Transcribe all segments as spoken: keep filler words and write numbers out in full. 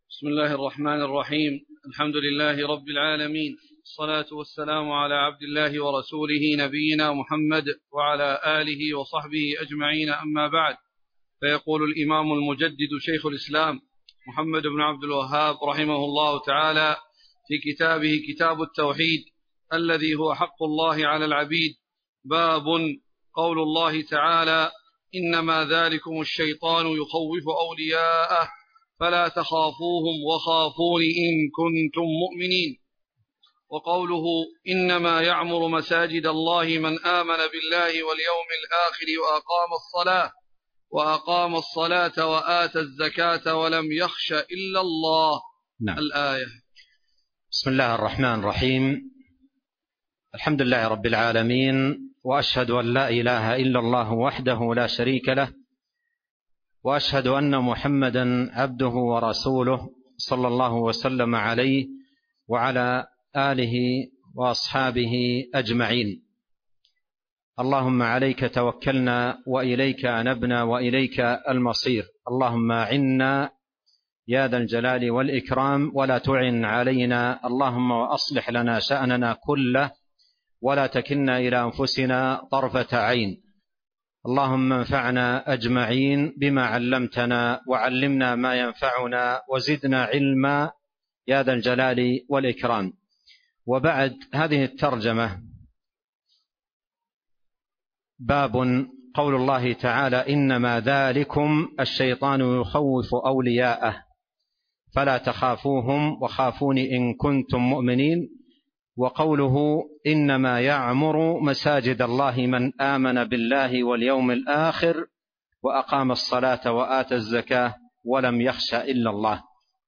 بسم الله الرحمن الرحيم. الحمد لله رب العالمين، الصلاة والسلام على عبد الله ورسوله نبينا محمد وعلى آله وصحبه أجمعين، أما بعد. فيقول الإمام المجدد شيخ الإسلام محمد بن عبد الوهاب رحمه الله تعالى في كتابه كتاب التوحيد الذي هو حق الله على العبيد: باب قول الله تعالى: إنما ذلكم الشيطان يخوف أولياءه فلا تخافوهم وخافون إن كنتم مؤمنين. وقوله: إنما يعمر مساجد الله من آمن بالله واليوم الآخر وأقام الصلاة وأقام الصلاة وآتى الزكاة ولم يخش إلا الله. نعم. الآية. بسم الله الرحمن الرحيم. الحمد لله رب العالمين، وأشهد أن لا إله إلا الله وحده لا شريك له، وأشهد أن محمدا عبده ورسوله صلى الله وسلم عليه وعلى آله وأصحابه أجمعين. اللهم عليك توكلنا وإليك أنبنا وإليك المصير. اللهم أعنا يا ذا الجلال والإكرام ولا تعن علينا. اللهم وأصلح لنا شأننا كله ولا تكلنا إلى أنفسنا طرفة عين. اللهم انفعنا أجمعين بما علمتنا وعلمنا ما ينفعنا وزدنا علما يا ذا الجلال والإكرام. وبعد، هذه الترجمة باب قول الله تعالى: إنما ذلكم الشيطان يخوف أولياءه فلا تخافوهم وخافون إن كنتم مؤمنين. وقوله: إنما يعمر مساجد الله من آمن بالله واليوم الآخر وأقام الصلاة وآتى الزكاة ولم يخش إلا الله.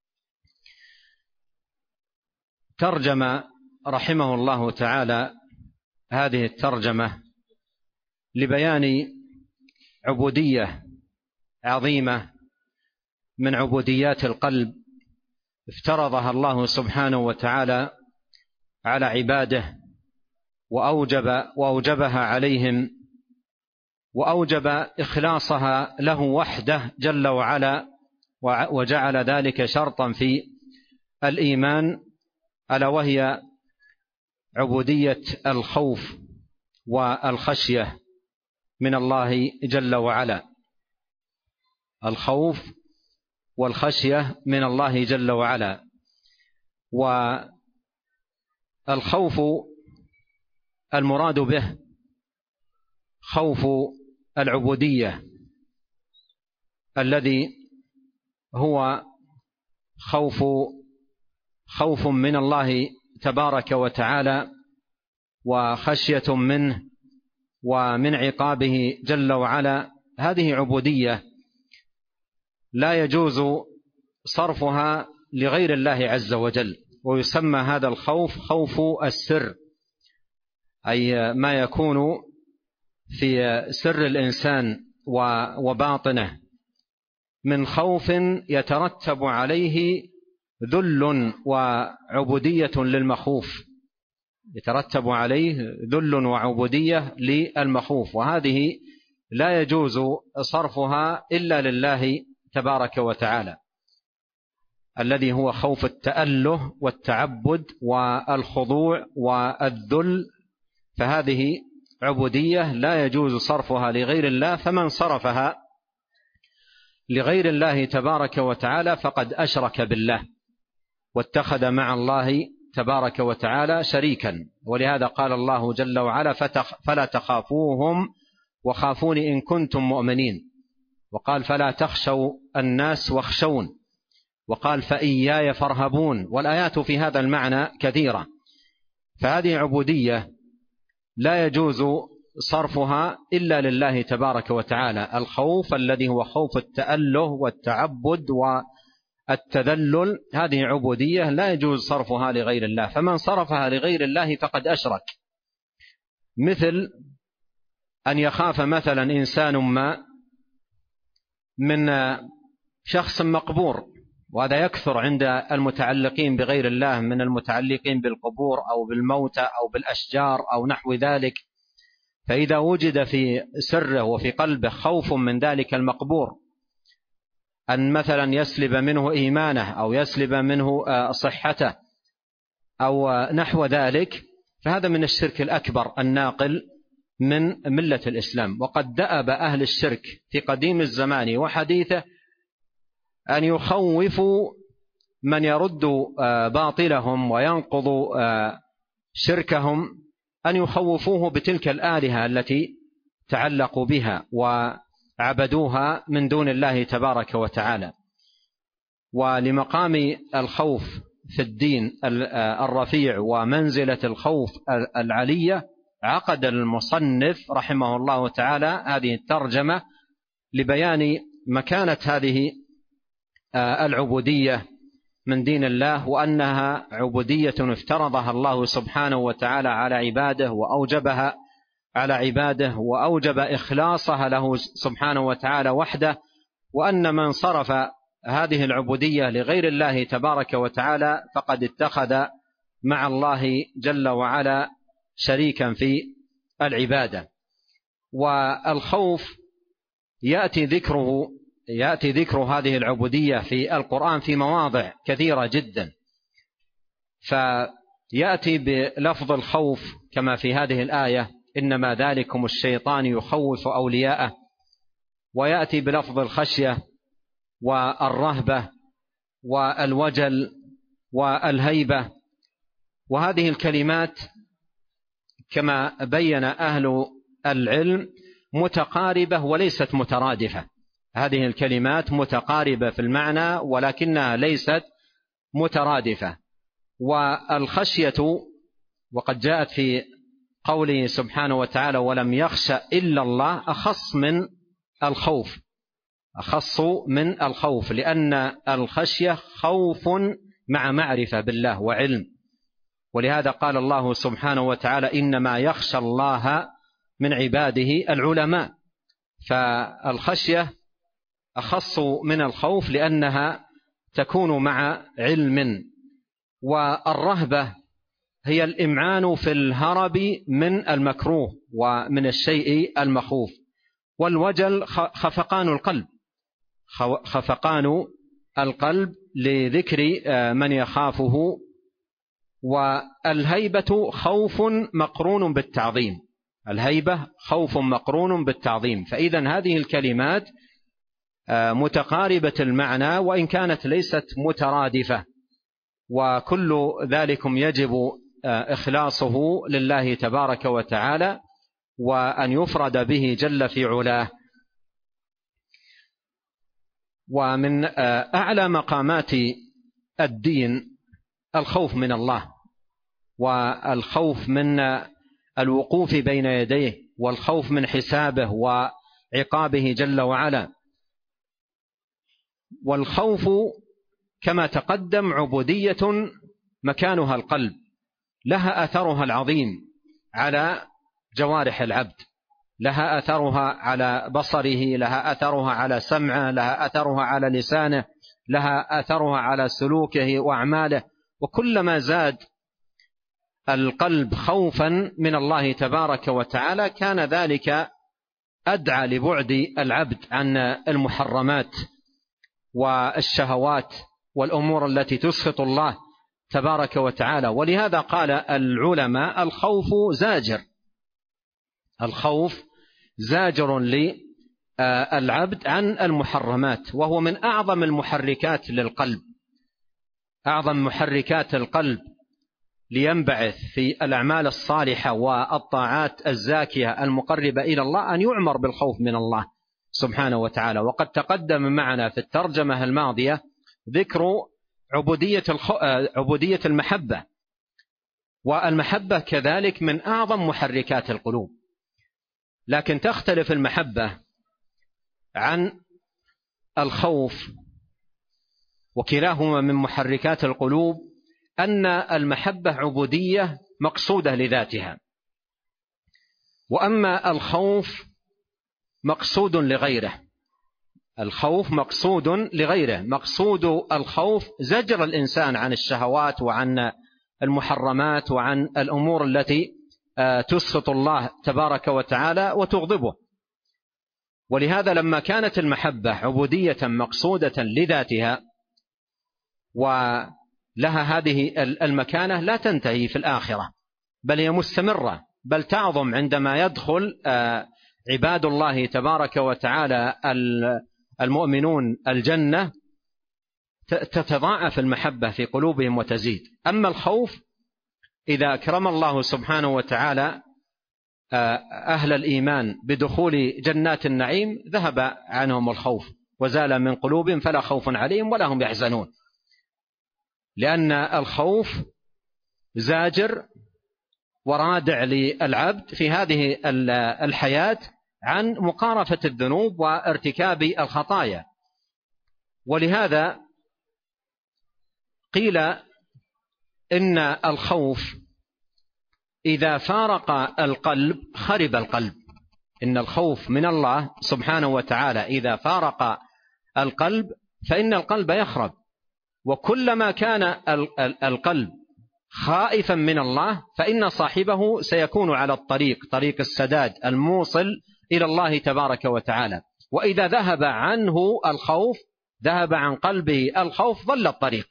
ترجم رحمه الله تعالى هذه الترجمة لبيان عبودية عظيمة من عبوديات القلب افترضها الله سبحانه وتعالى على عباده، وأوجب وأوجبها عليهم، وأوجب إخلاصها له وحده جل وعلا، وجعل ذلك شرطا في الإيمان، ألا وهي عبودية الخوف والخشية من الله جل وعلا. الخوف والخشية من الله جل وعلا. والخوف المراد به خوف العبودية الذي هو خوف خوف من الله تبارك وتعالى وخشية منه ومن عقابه جل وعلا. هذه عبودية لا يجوز صرفها لغير الله عز وجل، ويسمى هذا الخوف خوف السر، أي ما يكون في سر الإنسان وباطنه من خوف يترتب عليه ذل وعبودية للمخوف، يترتب عليه ذل وعبودية للمخوف، وهذه لا يجوز صرفها إلا لله تبارك وتعالى، الذي هو خوف التأله والتعبد والخضوع والذل. فهذه عبودية لا يجوز صرفها لغير الله، فمن صرفها لغير الله تبارك وتعالى فقد أشرك بالله واتخذ مع الله تبارك وتعالى شريكا. ولهذا قال الله جل وعلا: فلا تخافوهم وخافون إن كنتم مؤمنين. وقال: فلا تخشوا الناس واخشون. وقال: فإياي فارهبون. والآيات في هذا المعنى كثيرة. فهذه عبودية لا يجوز صرفها إلا لله تبارك وتعالى. الخوف الذي هو خوف التأله والتعبد والتذلل، هذه عبودية لا يجوز صرفها لغير الله، فمن صرفها لغير الله فقد أشرك. مثل أن يخاف مثلا إنسان ما من شخص مقبور، وهذا يكثر عند المتعلقين بغير الله من المتعلقين بالقبور أو بالموتى أو بالأشجار أو نحو ذلك. فإذا وجد في سره وفي قلبه خوف من ذلك المقبور أن مثلا يسلب منه إيمانه أو يسلب منه صحته أو نحو ذلك، فهذا من الشرك الأكبر الناقل من ملة الإسلام. وقد دأب أهل الشرك في قديم الزمان وحديثه أن يخوفوا من يرد باطلهم وينقض شركهم، أن يخوفوه بتلك الآلهة التي تعلقوا بها وعبدوها من دون الله تبارك وتعالى. ولمقام الخوف في الدين الرفيع ومنزلة الخوف العلية عقد المصنف رحمه الله تعالى هذه الترجمة لبيان مكانة هذه العبودية من دين الله، وأنها عبودية افترضها الله سبحانه وتعالى على عباده وأوجبها على عباده وأوجب إخلاصها له سبحانه وتعالى وحده، وأن من صرف هذه العبودية لغير الله تبارك وتعالى فقد اتخذ مع الله جل وعلا شريكا في العبادة. والخوف يأتي ذكره يأتي ذكر هذه العبودية في القرآن في مواضع كثيرة جدا، فيأتي بلفظ الخوف كما في هذه الآية إنما ذلكم الشيطان يخوف أولياءه، ويأتي بلفظ الخشية والرهبة والوجل والهيبة. وهذه الكلمات كما بين أهل العلم متقاربة وليست مترادفة. هذه الكلمات متقاربة في المعنى ولكنها ليست مترادفة. والخشية وقد جاءت في قوله سبحانه وتعالى ولم يخش إلا الله أخص من الخوف أخص من الخوف لأن الخشية خوف مع معرفة بالله وعلم. ولهذا قال الله سبحانه وتعالى إنما يخشى الله من عباده العلماء. فالخشية أخص من الخوف لأنها تكون مع علم. والرهبة هي الإمعان في الهرب من المكروه ومن الشيء المخوف. والوجل خفقان القلب خفقان القلب لذكر من يخافه. والهيبة خوف مقرون بالتعظيم الهيبة خوف مقرون بالتعظيم. فإذا هذه الكلمات متقاربة المعنى وإن كانت ليست مترادفة، وكل ذلكم يجب إخلاصه لله تبارك وتعالى وأن يفرد به جل في علاه. ومن أعلى مقامات الدين الخوف من الله والخوف من الوقوف بين يديه والخوف من حسابه وعقابه جل وعلا. والخوف كما تقدم عبودية مكانها القلب، لها أثرها العظيم على جوارح العبد، لها أثرها على بصره، لها أثرها على سمعه، لها أثرها على لسانه، لها أثرها على سلوكه وأعماله. وكلما زاد القلب خوفا من الله تبارك وتعالى كان ذلك أدعى لبعد العبد عن المحرمات والشهوات والأمور التي تسخط الله تبارك وتعالى. ولهذا قال العلماء الخوف زاجر الخوف زاجر للعبد عن المحرمات، وهو من أعظم المحركات للقلب أعظم محركات القلب لينبعث في الأعمال الصالحة والطاعات الزاكية المقربة إلى الله أن يعمر بالخوف من الله سبحانه وتعالى. وقد تقدم معنا في الترجمة الماضية ذكر عبودية, الخ... عبودية المحبة، والمحبة كذلك من أعظم محركات القلوب. لكن تختلف المحبة عن الخوف، وكلاهما من محركات القلوب، أن المحبة عبودية مقصودة لذاتها، وأما الخوف مقصود لغيره. الخوف مقصود لغيره مقصود الخوف زجر الإنسان عن الشهوات وعن المحرمات وعن الأمور التي تسخط الله تبارك وتعالى وتغضبه. ولهذا لما كانت المحبة عبودية مقصودة لذاتها ولها هذه المكانة لا تنتهي في الآخرة، بل هي مستمرة، بل تعظم عندما يدخل عباد الله تبارك وتعالى المؤمنون الجنة، تتضاعف المحبة في قلوبهم وتزيد. أما الخوف إذا أكرم الله سبحانه وتعالى أهل الإيمان بدخول جنات النعيم ذهب عنهم الخوف وزال من قلوبهم فلا خوف عليهم ولا هم يحزنون، لأن الخوف زاجر ورادع للعبد في هذه الحياة عن مقارفة الذنوب وارتكاب الخطايا. ولهذا قيل إن الخوف إذا فارق القلب خرب القلب، إن الخوف من الله سبحانه وتعالى إذا فارق القلب فإن القلب يخرب، وكلما كان القلب خائفا من الله فإن صاحبه سيكون على الطريق، طريق السداد الموصل إلى الله تبارك وتعالى. وإذا ذهب عنه الخوف، ذهب عن قلبه الخوف، ضل الطريق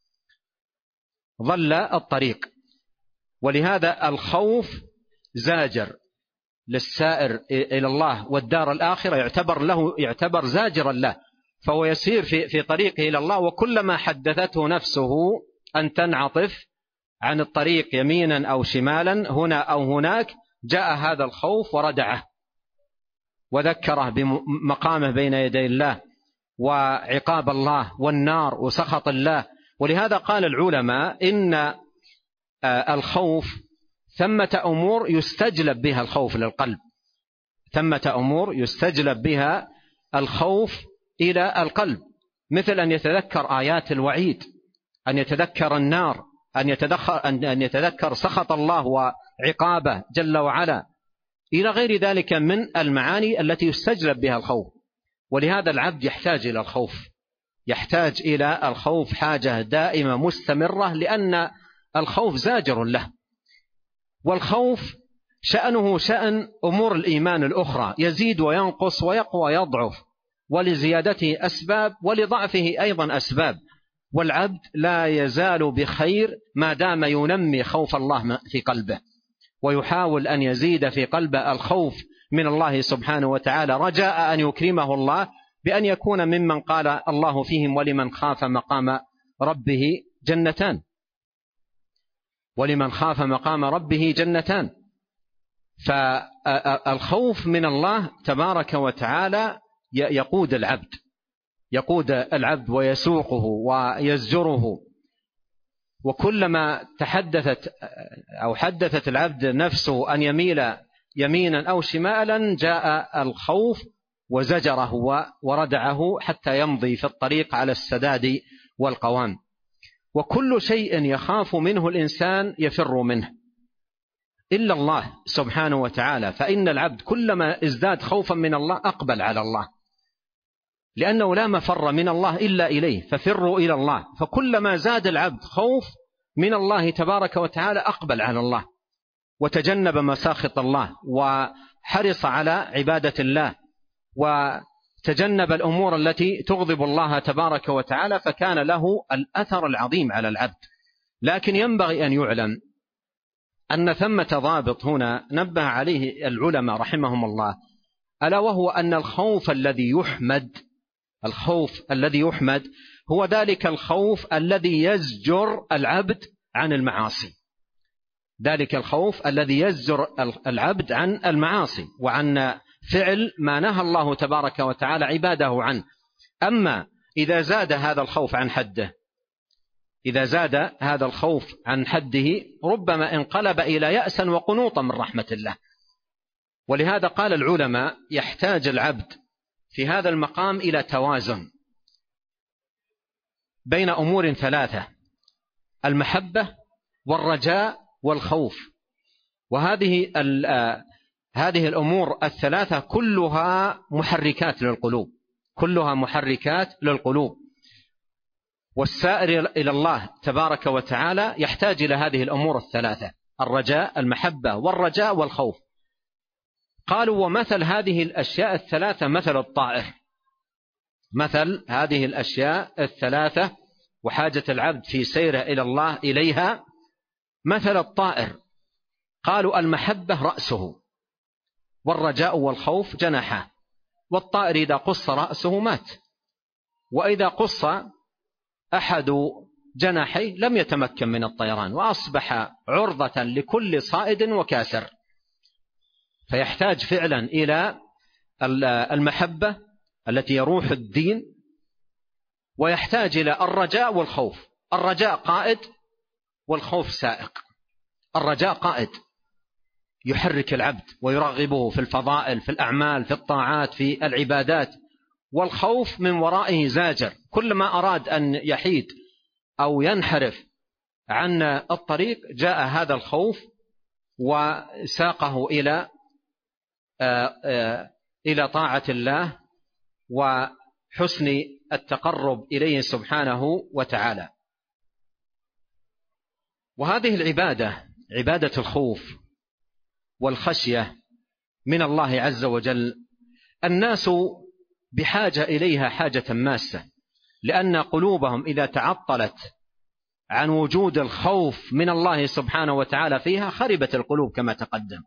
ضل الطريق ولهذا الخوف زاجر للسائر إلى الله والدار الآخرة، يعتبر له يعتبر زاجرا له، فهو يسير في في طريقه إلى الله، وكلما حدثته نفسه أن تنعطف عن الطريق يمينا أو شمالا هنا أو هناك جاء هذا الخوف وردعه وذكره بمقامه بين يدي الله وعقاب الله والنار وسخط الله. ولهذا قال العلماء إن الخوف ثمة أمور يستجلب بها الخوف للقلب، ثمة أمور يستجلب بها الخوف إلى القلب، مثل أن يتذكر آيات الوعيد، أن يتذكر النار، أن يتذكر, أن يتذكر سخط الله وعقابه جل وعلا، إلى غير ذلك من المعاني التي يستجلب بها الخوف. ولهذا العبد يحتاج إلى الخوف، يحتاج إلى الخوف حاجة دائمة مستمرة، لأن الخوف زاجر له. والخوف شأنه شأن أمور الإيمان الأخرى، يزيد وينقص ويقوى ويضعف، ولزيادته أسباب ولضعفه أيضا أسباب، والعبد لا يزال بخير ما دام ينمي خوف الله في قلبه، ويحاول أن يزيد في قلبه الخوف من الله سبحانه وتعالى، رجاء أن يكرمه الله بأن يكون ممن قال الله فيهم ولمن خاف مقام ربه جنتان، ولمن خاف مقام ربه جنتان. فالخوف من الله تبارك وتعالى يقود العبد يقود العبد ويسوقه ويزجره، وكلما تحدثت أو حدثت العبد نفسه أن يميل يمينا أو شمالا جاء الخوف وزجره وردعه حتى يمضي في الطريق على السداد والقوام. وكل شيء يخاف منه الإنسان يفر منه إلا الله سبحانه وتعالى، فإن العبد كلما ازداد خوفا من الله أقبل على الله، لأنه لا مفر من الله إلا إليه، ففروا إلى الله. فكلما زاد العبد خوف من الله تبارك وتعالى أقبل على الله وتجنب مساخط الله وحرص على عبادة الله وتجنب الأمور التي تغضب الله تبارك وتعالى، فكان له الأثر العظيم على العبد. لكن ينبغي أن يعلم أن ثمة ضابط هنا نبه عليه العلماء رحمهم الله، ألا وهو أن الخوف الذي يحمد الخوف الذي يحمد هو ذلك الخوف الذي يزجر العبد عن المعاصي، ذلك الخوف الذي يزجر العبد عن المعاصي وعن فعل ما نهى الله تبارك وتعالى عباده عنه. أما إذا زاد هذا الخوف عن حده إذا زاد هذا الخوف عن حده ربما انقلب إلى يأسا وقنوطا من رحمة الله. ولهذا قال العلماء يحتاج العبد في هذا المقام إلى توازن بين أمور ثلاثة: المحبة والرجاء والخوف. وهذه هذه الأمور الثلاثة كلها محركات للقلوب كلها محركات للقلوب والسائر إلى الله تبارك وتعالى يحتاج إلى هذه الأمور الثلاثة: الرجاء، المحبة والرجاء والخوف. قالوا ومثل هذه الأشياء الثلاثة مثل الطائر، مثل هذه الأشياء الثلاثة وحاجة العبد في سيره إلى الله إليها مثل الطائر. قالوا المحبة رأسه، والرجاء والخوف جناحه، والطائر إذا قص رأسه مات، وإذا قص أحد جناحيه لم يتمكن من الطيران، وأصبح عرضة لكل صائد وكاسر. فيحتاج فعلا إلى المحبة التي يروح الدين، ويحتاج إلى الرجاء والخوف. الرجاء قائد والخوف سائق. الرجاء قائد يحرك العبد ويرغبه في الفضائل، في الأعمال، في الطاعات، في العبادات. والخوف من ورائه زاجر، كلما أراد أن يحيد أو ينحرف عن الطريق جاء هذا الخوف وساقه إلى إلى طاعة الله وحسن التقرب إليه سبحانه وتعالى. وهذه العبادة، عبادة الخوف والخشية من الله عز وجل، الناس بحاجة إليها حاجة ماسة، لأن قلوبهم إذا تعطلت عن وجود الخوف من الله سبحانه وتعالى فيها خربت القلوب كما تقدم.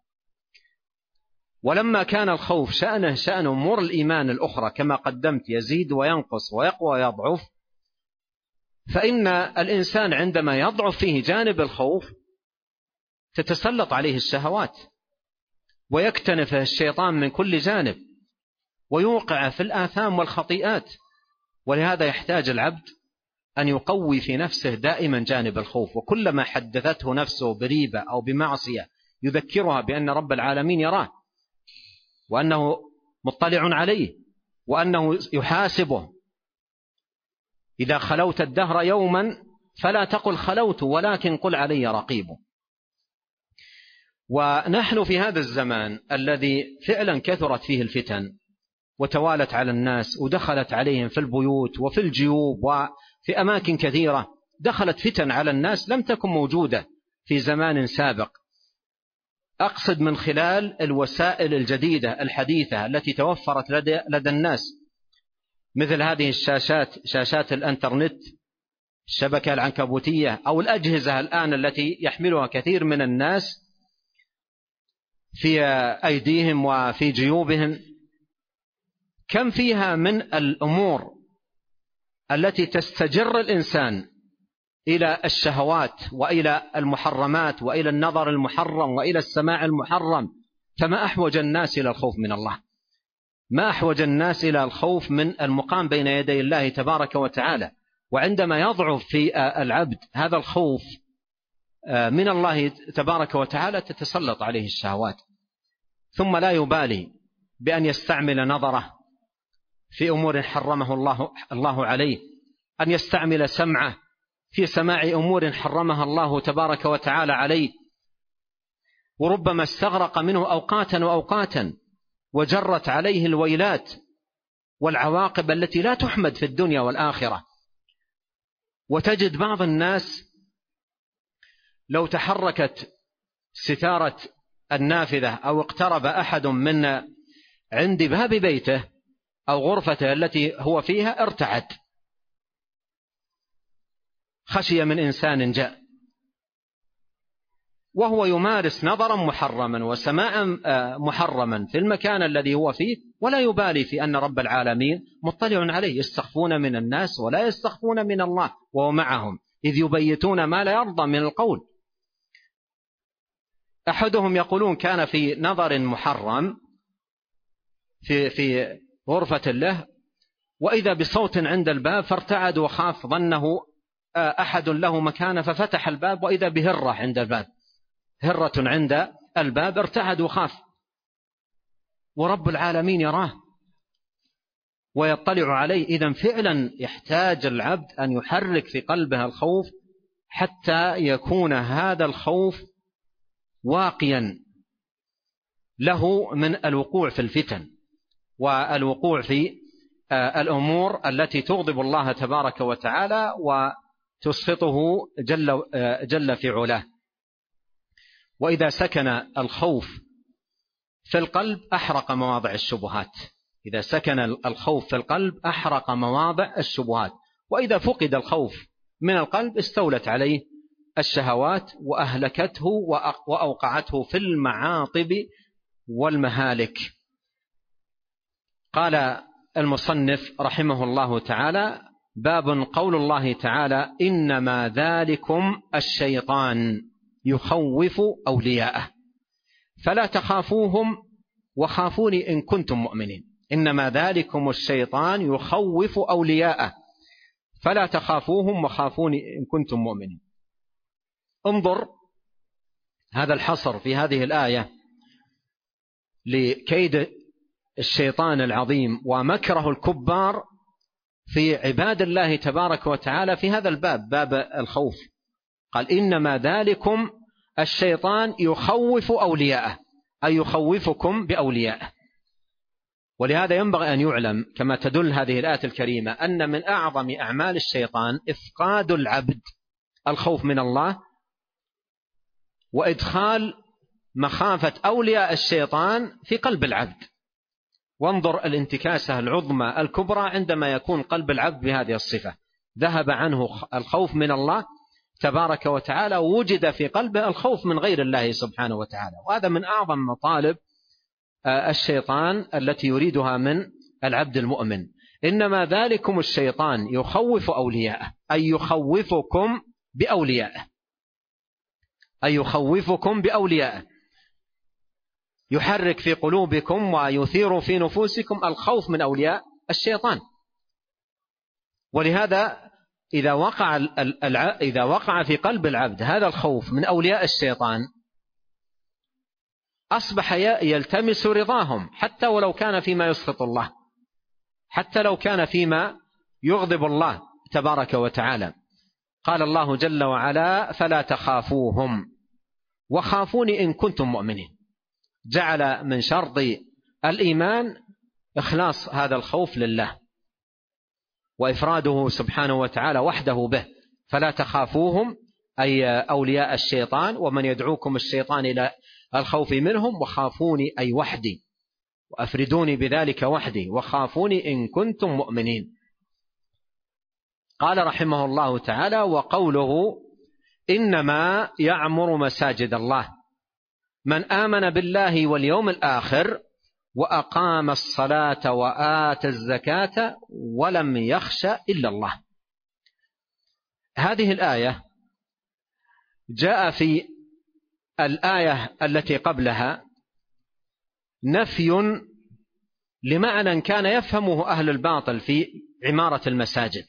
ولما كان الخوف شأنه شأن أمور الإيمان الأخرى كما قدمت، يزيد وينقص ويقوى ويضعف، فإن الإنسان عندما يضعف فيه جانب الخوف تتسلط عليه الشهوات ويكتنفه الشيطان من كل جانب ويوقع في الآثام والخطيئات. ولهذا يحتاج العبد أن يقوي في نفسه دائما جانب الخوف، وكلما حدثته نفسه بريبة أو بمعصية يذكرها بأن رب العالمين يراه، وأنه مطلع عليه، وأنه يحاسبه. إذا خلوت الدهر يوما فلا تقل خلوت، ولكن قل علي رقيب. ونحن في هذا الزمان الذي فعلا كثرت فيه الفتن وتوالت على الناس ودخلت عليهم في البيوت وفي الجيوب وفي أماكن كثيرة، دخلت فتن على الناس لم تكن موجودة في زمان سابق. أقصد من خلال الوسائل الجديدة الحديثة التي توفرت لدى, لدى الناس، مثل هذه الشاشات، شاشات الانترنت، الشبكة العنكبوتية، أو الأجهزة الآن التي يحملها كثير من الناس في أيديهم وفي جيوبهم. كم فيها من الأمور التي تستجر الإنسان إلى الشهوات وإلى المحرمات وإلى النظر المحرم وإلى السماع المحرم. فما أحوج الناس إلى الخوف من الله، ما أحوج الناس إلى الخوف من المقام بين يدي الله تبارك وتعالى. وعندما يضعف في العبد هذا الخوف من الله تبارك وتعالى تتسلط عليه الشهوات، ثم لا يبالي بأن يستعمل نظره في أمور حرمه الله, الله عليه، أن يستعمل سمعه في سماع أمور حرمها الله تبارك وتعالى عليه، وربما استغرق منه أوقاتا وأوقاتا وجرت عليه الويلات والعواقب التي لا تحمد في الدنيا والآخرة. وتجد بعض الناس لو تحركت ستارة النافذة أو اقترب أحد من عند باب بيته أو غرفته التي هو فيها ارتعد، خشية من إنسان جاء، وهو يمارس نظرا محرما وسماعا محرما في المكان الذي هو فيه، ولا يبالي في أن رب العالمين مطلع عليه. يستخفون من الناس ولا يستخفون من الله وهو معهم، إذ يبيتون ما لا يرضى من القول. أحدهم يقولون كان في نظر محرم في في غرفة له، وإذا بصوت عند الباب فارتعد وخاف، ظنه أحد له مكانه ففتح الباب، وإذا بهرة عند الباب، هرة عند الباب، ارتعد وخاف، ورب العالمين يراه ويطلع عليه. إذن فعلا يحتاج العبد أن يحرك في قلبه الخوف حتى يكون هذا الخوف واقيا له من الوقوع في الفتن والوقوع في الأمور التي تغضب الله تبارك وتعالى وتسخطه جل, جل في علاه. وإذا سكن الخوف في القلب أحرق مواضع الشبهات. إذا سكن الخوف في القلب أحرق مواضع الشبهات، وإذا فقد الخوف من القلب استولت عليه الشهوات وأهلكته وأوقعته في المعاطب والمهالك. قال المصنف رحمه الله تعالى: باب قول الله تعالى: إنما ذلكم الشيطان يخوف أولياءه فلا تخافوهم وخافوني إن كنتم مؤمنين. إنما ذلكم الشيطان يخوف أولياءه فلا تخافوهم وخافوني إن كنتم مؤمنين. انظر هذا الحصر في هذه الآية لكيد الشيطان العظيم ومكره الكبار في عباد الله تبارك وتعالى في هذا الباب، باب الخوف. قال: إنما ذلكم الشيطان يخوف أولياءه، أي يخوفكم بأوليائه. ولهذا ينبغي أن يعلم كما تدل هذه الآية الكريمة أن من أعظم أعمال الشيطان إفقاد العبد الخوف من الله وإدخال مخافة أولياء الشيطان في قلب العبد. وانظر الانتكاسة العظمى الكبرى عندما يكون قلب العبد بهذه الصفة، ذهب عنه الخوف من الله تبارك وتعالى ووجد في قلبه الخوف من غير الله سبحانه وتعالى. وهذا من أعظم مطالب الشيطان التي يريدها من العبد المؤمن. إنما ذلكم الشيطان يخوف أولياءه، أي يخوفكم بأوليائه، أي يخوفكم بأوليائه، يحرك في قلوبكم ويثير في نفوسكم الخوف من أولياء الشيطان. ولهذا إذا وقع إذا وقع في قلب العبد هذا الخوف من أولياء الشيطان أصبح يلتمس رضاهم، حتى ولو كان فيما يسخط الله، حتى لو كان فيما يغضب الله تبارك وتعالى. قال الله جل وعلا: فلا تخافوهم وخافوني إن كنتم مؤمنين. جعل من شرط الإيمان إخلاص هذا الخوف لله وإفراده سبحانه وتعالى وحده به. فلا تخافوهم أي أولياء الشيطان ومن يدعوكم الشيطان إلى الخوف منهم، وخافوني أي وحدي، وأفردوني بذلك وحدي، وخافوني إن كنتم مؤمنين. قال رحمه الله تعالى: وقوله إنما يعمر مساجد الله من آمن بالله واليوم الآخر وأقام الصلاة وآتى الزكاة ولم يخش إلا الله. هذه الآية جاء في الآية التي قبلها نفي لمعنى كان يفهمه أهل الباطل في عمارة المساجد،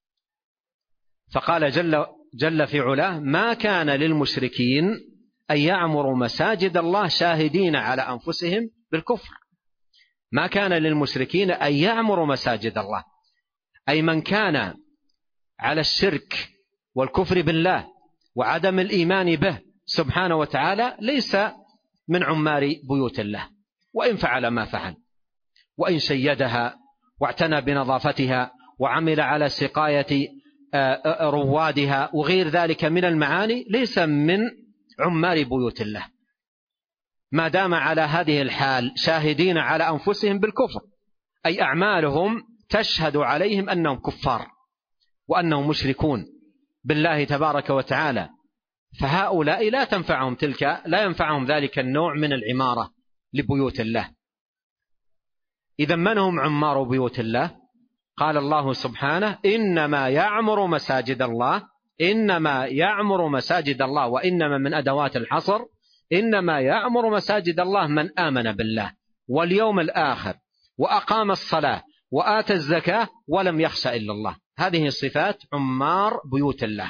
فقال جل, جل في علاه: ما كان للمشركين أن يعمروا مساجد الله شاهدين على أنفسهم بالكفر. ما كان للمشركين أن يعمروا مساجد الله، أي من كان على الشرك والكفر بالله وعدم الإيمان به سبحانه وتعالى ليس من عمار بيوت الله، وإن فعل ما فعل، وإن شيدها واعتنى بنظافتها وعمل على سقاية روادها وغير ذلك من المعاني، ليس من عمار بيوت الله ما دام على هذه الحال شاهدين على أنفسهم بالكفر، أي أعمالهم تشهد عليهم أنهم كفار وأنهم مشركون بالله تبارك وتعالى. فهؤلاء لا تنفعهم تلك لا ينفعهم ذلك النوع من العمارة لبيوت الله. إذا من هم عمار بيوت الله؟ قال الله سبحانه: إنما يعمر مساجد الله. إنما يعمر مساجد الله، وإنما من أدوات الحصر. إنما يعمر مساجد الله من آمن بالله واليوم الآخر وأقام الصلاة وآتى الزكاة ولم يخش إلا الله. هذه صفات عمار بيوت الله.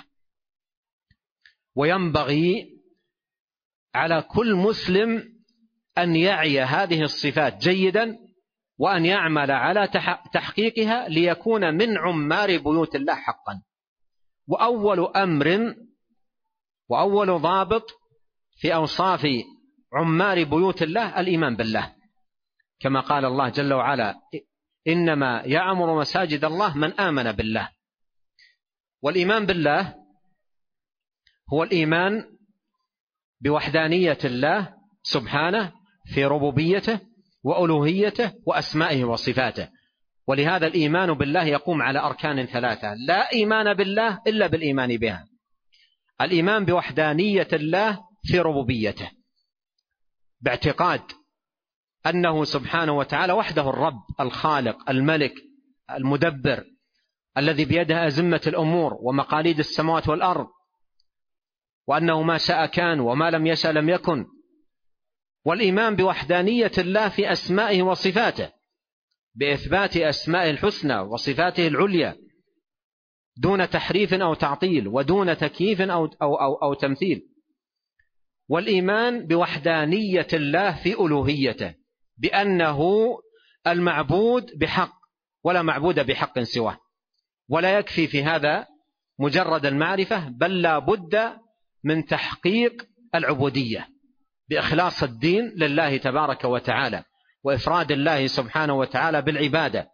وينبغي على كل مسلم أن يعي هذه الصفات جيدا وأن يعمل على تحقيقها ليكون من عمار بيوت الله حقا. وأول أمر وأول ضابط في أوصاف عمار بيوت الله الإيمان بالله، كما قال الله جل وعلا: إنما يعمر مساجد الله من آمن بالله. والإيمان بالله هو الإيمان بوحدانية الله سبحانه في ربوبيته وألوهيته وأسمائه وصفاته. ولهذا الإيمان بالله يقوم على أركان ثلاثة، لا إيمان بالله إلا بالإيمان بها. الإيمان بوحدانية الله في ربوبيته، باعتقاد أنه سبحانه وتعالى وحده الرب الخالق الملك المدبر الذي بيده أزمة الأمور ومقاليد السماوات والأرض، وأنه ما شاء كان وما لم يشاء لم يكن. والإيمان بوحدانية الله في أسمائه وصفاته، بإثبات أسمائه الحسنى وصفاته العليا دون تحريف أو تعطيل ودون تكييف أو, أو, أو, أو تمثيل. والإيمان بوحدانية الله في ألوهيته، بأنه المعبود بحق ولا معبود بحق سواه، ولا يكفي في هذا مجرد المعرفة، بل لا بد من تحقيق العبودية بإخلاص الدين لله تبارك وتعالى وإفراد الله سبحانه وتعالى بالعبادة،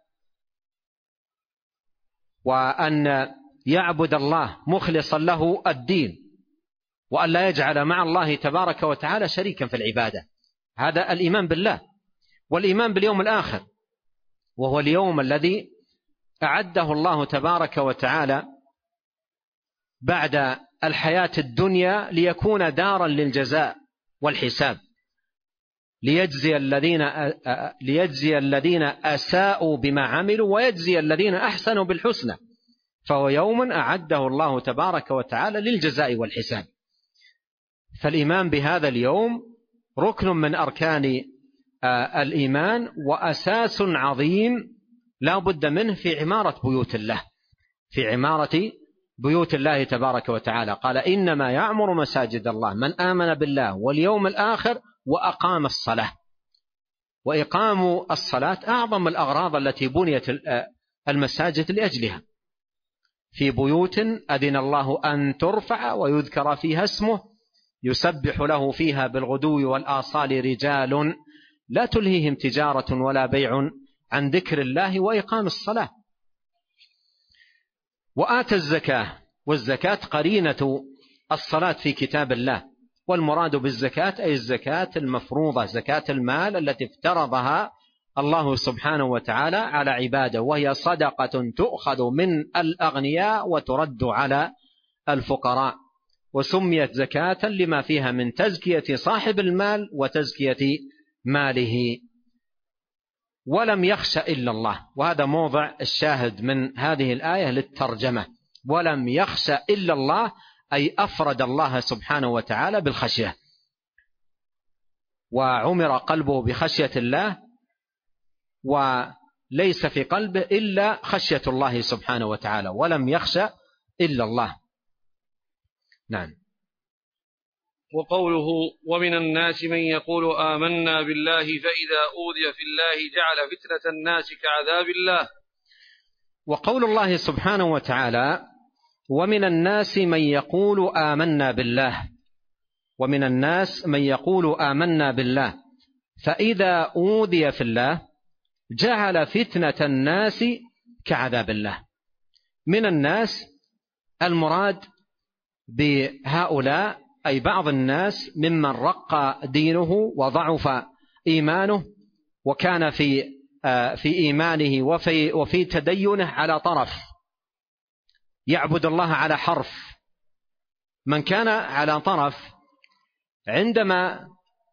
وأن يعبد الله مخلصا له الدين، وأن لا يجعل مع الله تبارك وتعالى شريكا في العبادة. هذا الإيمان بالله. والإيمان باليوم الآخر، وهو اليوم الذي أعده الله تبارك وتعالى بعد الحياة الدنيا ليكون دارا للجزاء والحساب، ليجزي الذين ليجزي الذين أساءوا بما عملوا ويجزي الذين أحسنوا بالحسنى، فهو يوم أعده الله تبارك وتعالى للجزاء والحساب. فالإيمان بهذا اليوم ركن من أركان الإيمان وأساس عظيم لا بد منه في عمارة بيوت الله، في عمارة بيوت الله تبارك وتعالى. قال إنما يعمر مساجد الله من آمن بالله واليوم الآخر وأقام الصلاة. وإقام الصلاة أعظم الأغراض التي بنيت المساجد لأجلها، في بيوت أذن الله أن ترفع ويذكر فيها اسمه يسبح له فيها بالغدو والآصال رجال لا تلهيهم تجارة ولا بيع عن ذكر الله وإقام الصلاة. وآتى الزكاة، والزكاة قرينة الصلاة في كتاب الله، والمراد بالزكاة أي الزكاة المفروضة، زكاة المال التي افترضها الله سبحانه وتعالى على عباده، وهي صدقة تؤخذ من الأغنياء وترد على الفقراء، وسميت زكاة لما فيها من تزكية صاحب المال وتزكية ماله. ولم يخش إلا الله، وهذا موضع الشاهد من هذه الآية للترجمة. ولم يخش إلا الله أي أفرد الله سبحانه وتعالى بالخشية، وعمر قلبه بخشية الله، وليس في قلبه إلا خشية الله سبحانه وتعالى. ولم يخش إلا الله. نعم. وقوله ومن الناس من يقول آمنا بالله فإذا أوذي في الله جعل فتنة الناس كعذاب الله. وقول الله سبحانه وتعالى ومن الناس من يقول آمنا بالله، ومن الناس من يقول آمنا بالله فإذا أوذي في الله جعل فتنة الناس كعذاب الله. من الناس المراد بهؤلاء أي بعض الناس ممن رق دينه وضعف إيمانه، وكان في في إيمانه وفي وفي تدينه على طرف، يعبد الله على حرف. من كان على طرف عندما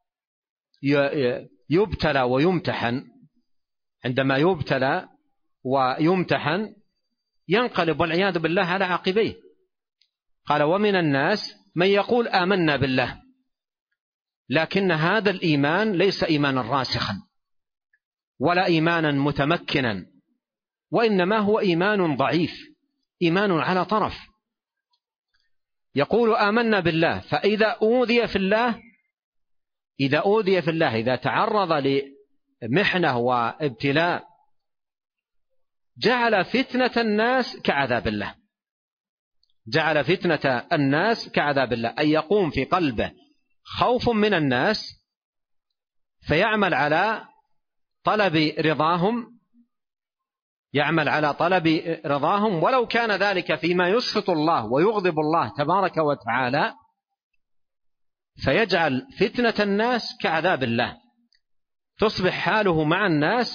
يبتلى ويمتحن، عندما يبتلى ويمتحن ينقلب والعياذ بالله على عقبيه. قال ومن الناس من يقول آمنا بالله، لكن هذا الإيمان ليس إيمانا راسخا ولا إيمانا متمكنا، وإنما هو إيمان ضعيف، إيمان على طرف. يقول آمنا بالله فإذا أوذي في الله، إذا أوذي في الله، إذا تعرض لمحنة وابتلاء جعل فتنة الناس كعذاب الله، جعل فتنة الناس كعذاب الله، أي يقوم في قلبه خوف من الناس فيعمل على طلب رضاهم، يعمل على طلب رضاهم ولو كان ذلك فيما يسخط الله ويغضب الله تبارك وتعالى، فيجعل فتنة الناس كعذاب الله. تصبح حاله مع الناس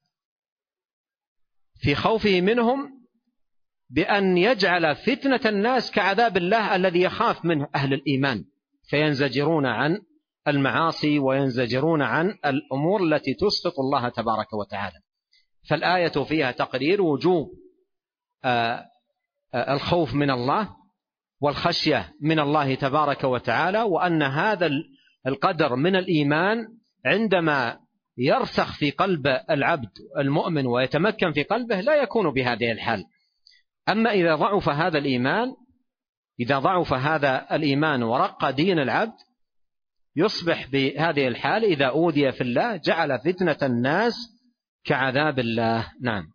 في خوفه منهم بأن يجعل فتنة الناس كعذاب الله الذي يخاف منه أهل الإيمان، فينزجرون عن المعاصي وينزجرون عن الأمور التي تسقط الله تبارك وتعالى. فالآية فيها تقرير وجوب الخوف من الله والخشية من الله تبارك وتعالى، وأن هذا القدر من الإيمان عندما يرسخ في قلب العبد المؤمن ويتمكن في قلبه لا يكون بهذه الحال. أما إذا ضعف هذا الإيمان إذا ضعف هذا الإيمان ورق دين العبد يصبح بهذه الحال إذا أوذي في الله جعل فتنة الناس كعذاب الله. نعم.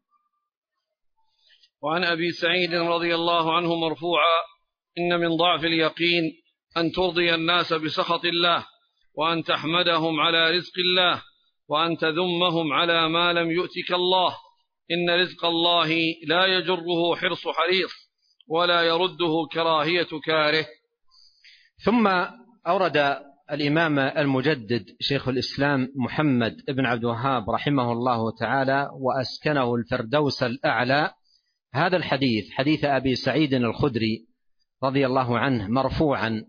وعن أبي سعيد رضي الله عنه مرفوعا: إن من ضعف اليقين أن ترضي الناس بسخط الله، وأن تحمدهم على رزق الله، وأن تذمهم على ما لم يؤتك الله. إن رزق الله لا يجره حرص حريص، ولا يرده كراهية كاره. ثم أورد الإمام المجدد شيخ الإسلام محمد بن عبد الوهاب رحمه الله تعالى وأسكنه الفردوس الأعلى هذا الحديث، حديث أبي سعيد الخدري رضي الله عنه مرفوعا: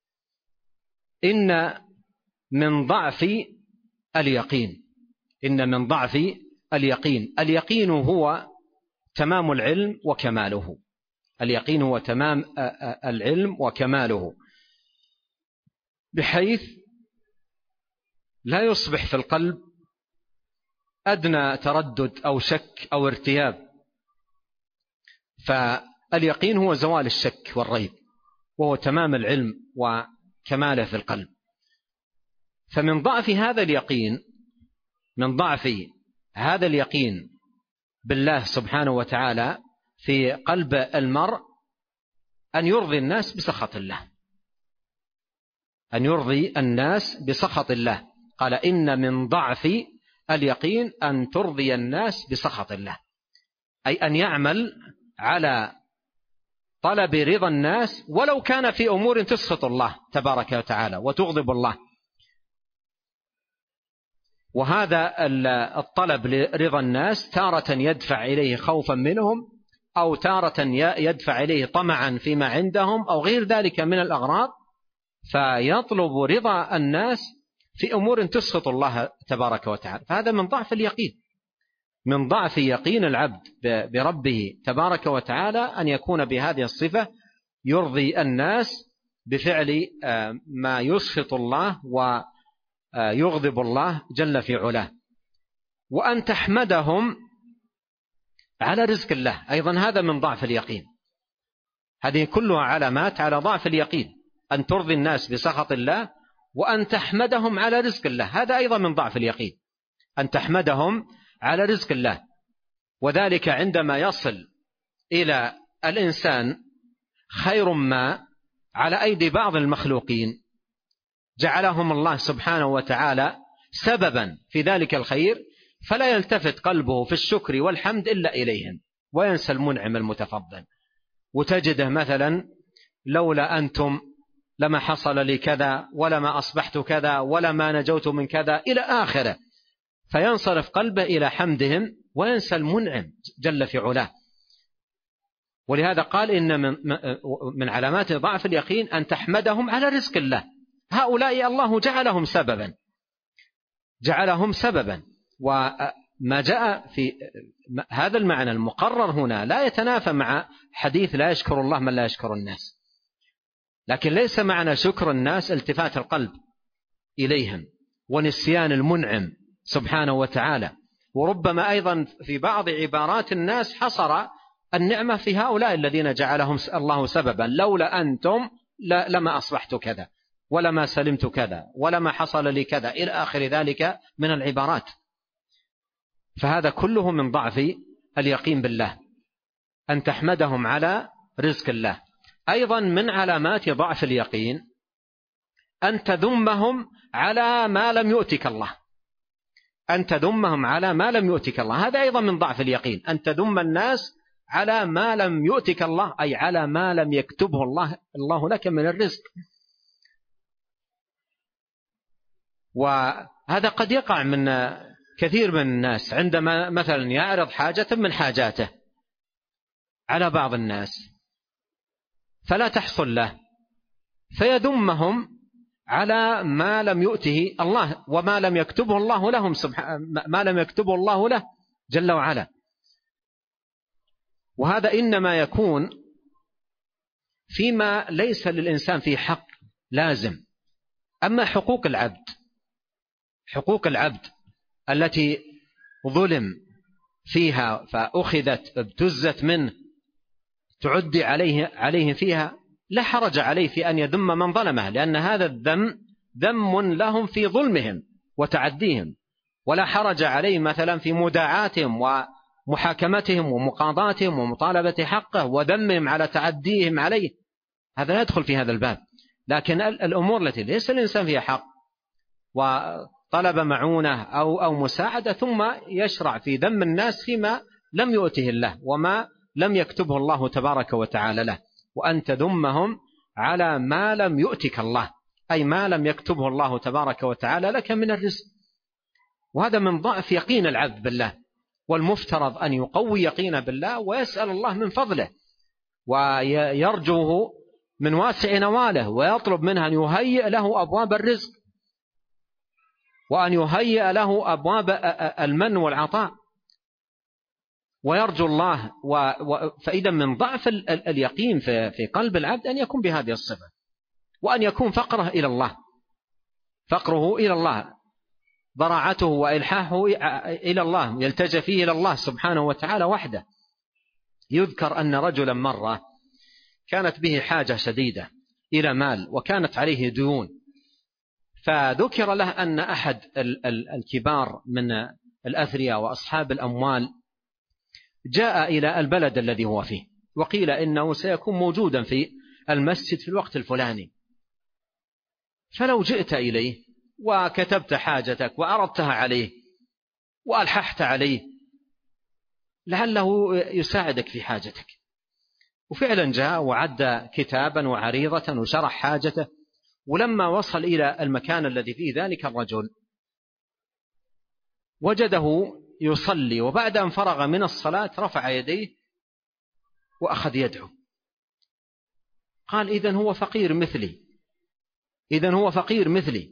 إن من ضعف اليقين إن من ضعف اليقين اليقين هو تمام العلم وكماله اليقين هو تمام العلم وكماله، بحيث لا يصبح في القلب أدنى تردد أو شك أو ارتياب. فاليقين هو زوال الشك والريب، وهو تمام العلم وكماله في القلب. فمن ضعف هذا اليقين من ضعف هذا اليقين بالله سبحانه وتعالى في قلب المرء أن يرضي الناس بسخط الله أن يرضي الناس بسخط الله. قال: إن من ضعف اليقين أن ترضي الناس بسخط الله، أي أن يعمل على طلب رضا الناس ولو كان في أمور تسخط الله تبارك وتعالى وتغضب الله. وهذا الطلب لرضا الناس تارة يدفع إليه خوفا منهم، أو تارة يدفع إليه طمعا فيما عندهم، أو غير ذلك من الأغراض، فيطلب رضا الناس في أمور تسخط الله تبارك وتعالى. فهذا من ضعف اليقين من ضعف يقين العبد بربه تبارك وتعالى أن يكون بهذه الصفة يرضي الناس بفعل ما يسخط الله ويغضب الله جل في علاه. وأن تحمدهم على رزق الله أيضا هذا من ضعف اليقين. هذه كلها علامات على ضعف اليقين، أن ترضي الناس بسخط الله وأن تحمدهم على رزق الله، هذا أيضا من ضعف اليقين، أن تحمدهم على رزق الله. وذلك عندما يصل إلى الإنسان خير ما على أيدي بعض المخلوقين جعلهم الله سبحانه وتعالى سببا في ذلك الخير، فلا يلتفت قلبه في الشكر والحمد إلا إليهم وينسى المنعم المتفضل. وتجده مثلا: لولا أنتم لما حصل لي كذا، ولما أصبحت كذا، ولما نجوت من كذا، إلى آخره، فينصرف قلبه إلى حمدهم وينسى المنعم جل في علاه. ولهذا قال: إن من, من علامات ضعف اليقين أن تحمدهم على رزق الله. هؤلاء الله جعلهم سببا جعلهم سببا وما جاء في هذا المعنى المقرر هنا لا يتنافى مع حديث لا يشكر الله من لا يشكر الناس. لكن ليس معنى شكر الناس التفات القلب إليهم ونسيان المنعم سبحانه وتعالى. وربما أيضا في بعض عبارات الناس حصر النعمة في هؤلاء الذين جعلهم الله سببا: لولا أنتم لما أصبحت كذا، ولما سلمت كذا، ولما حصل لي كذا، إلى آخر ذلك من العبارات. فهذا كله من ضعف اليقين بالله، أن تحمدهم على رزق الله. أيضا من علامات ضعف اليقين أن تذمهم على ما لم يؤتك الله أن تذمهم على ما لم يؤتك الله هذا أيضا من ضعف اليقين، أن تذم الناس على ما لم يؤتك الله، أي على ما لم يكتبه الله الله لك من الرزق. هذا قد يقع من كثير من الناس عندما مثلا يعرض حاجة من حاجاته على بعض الناس فلا تحصل له، فيذمهم على ما لم يؤته الله وما لم يكتبه الله لهم سبحانه، ما لم يكتبه الله له جل وعلا. وهذا إنما يكون فيما ليس للإنسان فيه حق لازم. أما حقوق العبد، حقوق العبد التي ظلم فيها فأخذت ابتزت منه تعدي عليه عليه فيها، لا حرج عليه في أن يذم من ظلمه، لأن هذا الذم ذم لهم في ظلمهم وتعديهم، ولا حرج عليه مثلا في مداعاتهم ومحاكمتهم ومقاضاتهم ومطالبة حقه وذمهم على تعديهم عليه، هذا لا يدخل في هذا الباب. لكن الأمور التي ليس الإنسان فيها حق وطلب معونة أو أو مساعدة ثم يشرع في ذم الناس فيما لم يؤته الله وما لم يكتبه الله تبارك وتعالى له، وأن تذمهم على ما لم يؤتك الله، أي ما لم يكتبه الله تبارك وتعالى لك من الرزق. وهذا من ضعف يقين العبد بالله، والمفترض أن يقوي يقينه بالله ويسأل الله من فضله ويرجوه من واسع نواله، ويطلب منه أن يهيئ له أبواب الرزق وأن يهيئ له أبواب المن والعطاء، ويرجو الله. فإذا من ضعف اليقين في قلب العبد أن يكون بهذه الصفة، وأن يكون فقره إلى الله، فقره إلى الله، ضراعته وإلحاحه إلى الله، يلتجأ فيه إلى الله سبحانه وتعالى وحده. يذكر أن رجلا مرة كانت به حاجة شديدة إلى مال وكانت عليه ديون، فذكر له أن أحد الكبار من الأثرياء وأصحاب الأموال جاء إلى البلد الذي هو فيه، وقيل إنه سيكون موجودا في المسجد في الوقت الفلاني، فلو جئت إليه وكتبت حاجتك وعرضتها عليه وألححت عليه لعله يساعدك في حاجتك. وفعلا جاء وعد كتابا وعريضة وشرح حاجته، ولما وصل إلى المكان الذي فيه ذلك الرجل وجده يصلي، وبعد أن فرغ من الصلاة رفع يديه وأخذ يدعو. قال إذن هو فقير مثلي، إذن هو فقير مثلي،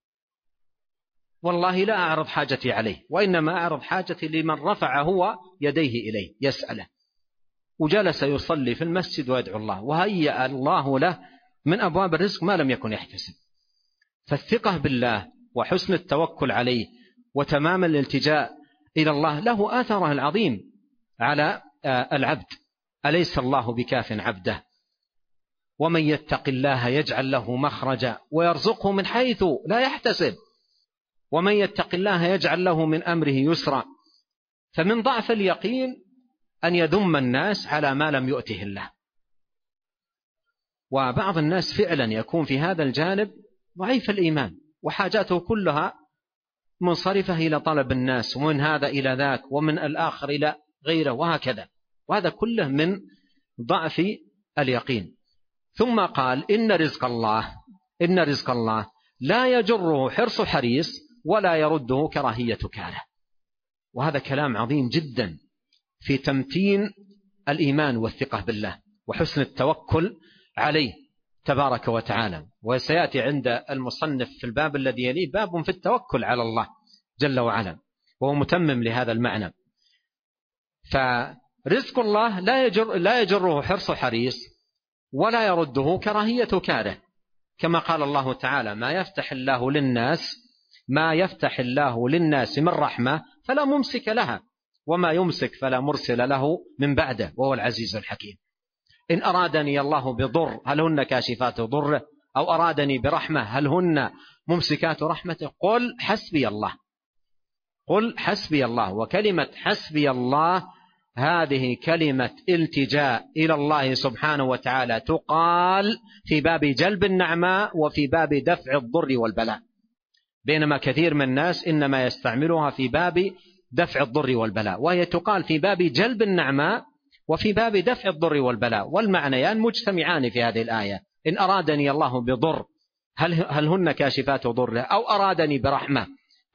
والله لا أعرض حاجتي عليه، وإنما أعرض حاجتي لمن رفع هو يديه إليه يسأله. وجلس يصلي في المسجد ويدعو الله، وهيأ الله له من أبواب الرزق ما لم يكن يحتسب. فالثقة بالله وحسن التوكل عليه وتمام الالتجاء إلى الله له آثره العظيم على العبد. أليس الله بكاف عبده؟ ومن يتق الله يجعل له مخرجا ويرزقه من حيث لا يحتسب، ومن يتق الله يجعل له من أمره يسرا. فمن ضعف اليقين أن يذم الناس على ما لم يؤته الله. وبعض الناس فعلا يكون في هذا الجانب ضعيف الإيمان وحاجاته كلها منصرفة إلى طلب الناس، ومن هذا إلى ذاك، ومن الآخر إلى غيره، وهكذا. وهذا كله من ضعف اليقين. ثم قال إن رزق الله إن رزق الله لا يجره حرص حريص ولا يرده كراهية كاره. وهذا كلام عظيم جدا في تمتين الإيمان والثقة بالله وحسن التوكل عليه تبارك وتعالى. وسيأتي عند المصنف في الباب الذي يليه باب في التوكل على الله جل وعلا، وهو متمم لهذا المعنى. فرزق الله لا يجر لا يجره حرص حريص ولا يرده كراهية كاره، كما قال الله تعالى ما يفتح الله للناس ما يفتح الله للناس من رحمة فلا ممسك لها وما يمسك فلا مرسل له من بعده وهو العزيز الحكيم. إن أرادني الله بضر هل هن كاشفات ضره، أو أرادني برحمة هل هن ممسكات رحمته. قل حسبي الله قل حسبي الله. وكلمة حسبي الله هذه كلمة التجاء إلى الله سبحانه وتعالى، تقال في باب جلب النعماء وفي باب دفع الضر والبلاء، بينما كثير من الناس إنما يستعملها في باب دفع الضر والبلاء، وهي تقال في باب جلب النعماء وفي باب دفع الضر والبلاء، والمعنيان مجتمعان في هذه الآية. إن أرادني الله بضر هل, هل هن كاشفات ضره، أو أرادني برحمة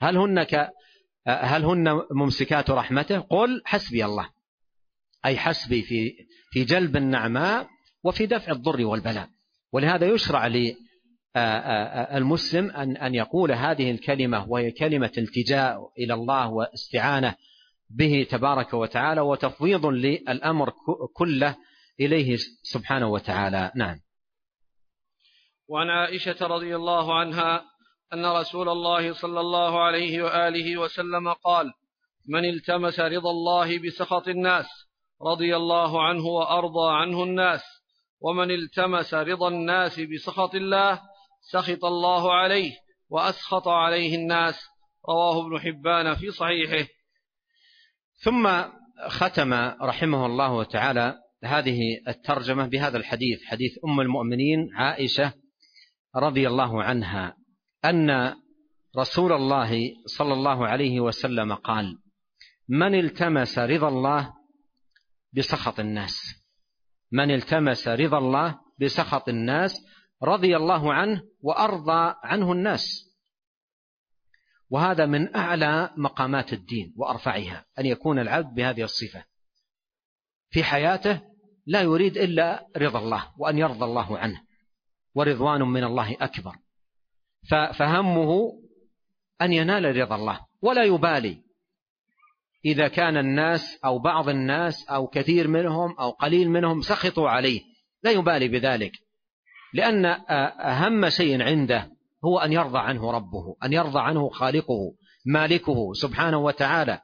هل هن, ك هل هن ممسكات رحمته؟ قل حسبي الله، أي حسبي في, في جلب النعماء وفي دفع الضر والبلاء. ولهذا يشرع للمسلم أن, أن يقول هذه الكلمة، وهي كلمة التجاء إلى الله واستعانة به تبارك وتعالى وتفويض للأمر كله إليه سبحانه وتعالى. نعم. وعن عائشة رضي الله عنها أن رسول الله صلى الله عليه وآله وسلم قال: من التمس رضا الله بسخط الناس رضي الله عنه وأرضى عنه الناس، ومن التمس رضا الناس بسخط الله سخط الله عليه وأسخط عليه الناس. رواه ابن حبان في صحيحه. ثم ختم رحمه الله تعالى هذه الترجمة بهذا الحديث، حديث أم المؤمنين عائشة رضي الله عنها، أن رسول الله صلى الله عليه وسلم قال: من التمس رضا الله بسخط الناس، من التمس رضا الله بسخط الناس رضي الله عنه وأرضى عنه الناس. وهذا من أعلى مقامات الدين وأرفعها، أن يكون العبد بهذه الصفة في حياته، لا يريد إلا رضا الله وأن يرضى الله عنه، ورضوان من الله أكبر. فهمه أن ينال رضا الله، ولا يبالي إذا كان الناس أو بعض الناس أو كثير منهم أو قليل منهم سخطوا عليه، لا يبالي بذلك، لأن أهم شيء عنده هو أن يرضى عنه ربه، أن يرضى عنه خالقه مالكه سبحانه وتعالى.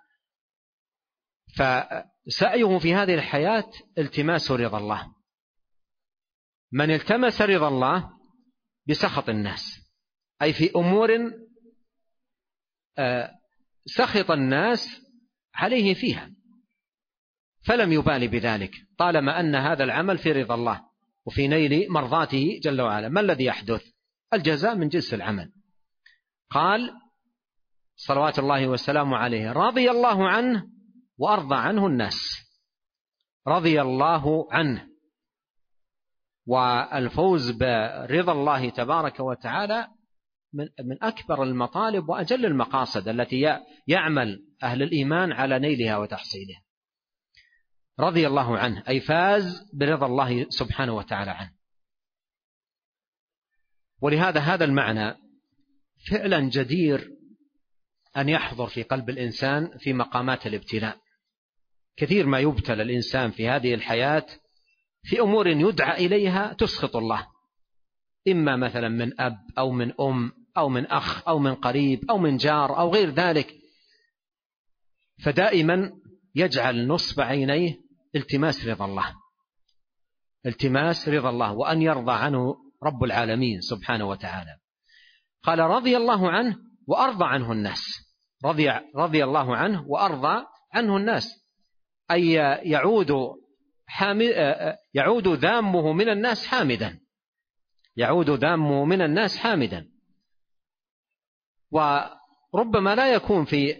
فسعيه في هذه الحياة التماس رضا الله. من التمس رضا الله بسخط الناس، أي في أمور سخط الناس عليه فيها، فلم يبالي بذلك طالما أن هذا العمل في رضا الله وفي نيل مرضاته جل وعلا. ما الذي يحدث؟ الجزاء من جنس العمل. قال صلوات الله والسلام عليه: رضي الله عنه وأرضى عنه الناس. رضي الله عنه، والفوز برضا الله تبارك وتعالى من أكبر المطالب وأجل المقاصد التي يعمل أهل الإيمان على نيلها وتحصيلها. رضي الله عنه أي فاز برضا الله سبحانه وتعالى عنه. ولهذا هذا المعنى فعلا جدير أن يحضر في قلب الإنسان في مقامات الابتلاء. كثير ما يبتلى الإنسان في هذه الحياة في أمور يدعى إليها تسخط الله، إما مثلا من أب أو من أم أو من أخ أو من قريب أو من جار أو غير ذلك، فدائما يجعل نصب عينيه التماس رضا الله، التماس رضا الله وأن يرضى عنه رب العالمين سبحانه وتعالى. قال: رضي الله عنه وأرضى عنه الناس. رضي, رضي الله عنه وأرضى عنه الناس، أي يعود, يعود ذامه من الناس حامدا، يعود ذامه من الناس حامدا. وربما لا يكون في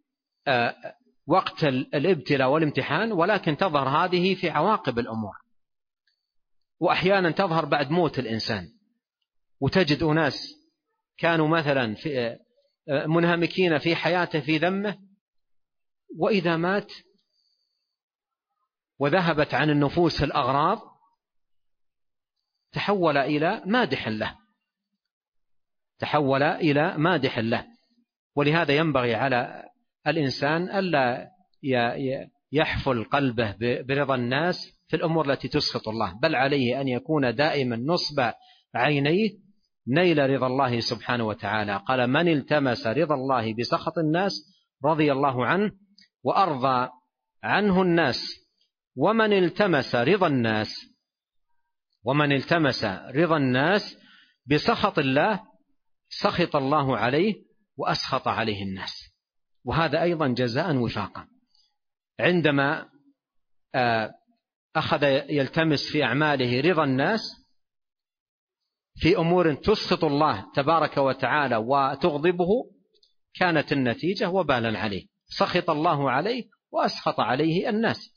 وقت الابتلاء والامتحان، ولكن تظهر هذه في عواقب الأمور، وأحيانا تظهر بعد موت الإنسان. وتجد أناس كانوا مثلا في منهمكين في حياته في ذمه، وإذا مات وذهبت عن النفوس الأغراض تحول إلى مادح له، تحول إلى مادح له. ولهذا ينبغي على الإنسان ألا يحفل قلبه برضا الناس في الأمور التي تسخط الله، بل عليه أن يكون دائما نصب عينيه نيل رضا الله سبحانه وتعالى. قال: من التمس رضا الله بسخط الناس رضي الله عنه وأرضى عنه الناس، ومن التمس رضا الناس ومن التمس رضا الناس بسخط الله سخط الله عليه وأسخط عليه الناس. وهذا أيضا جزاء وفاقا. عندما أخذ يلتمس في أعماله رضا الناس في أمور تسخط الله تبارك وتعالى وتغضبه، كانت النتيجة وبالا عليه، سخط الله عليه وأسخط عليه الناس.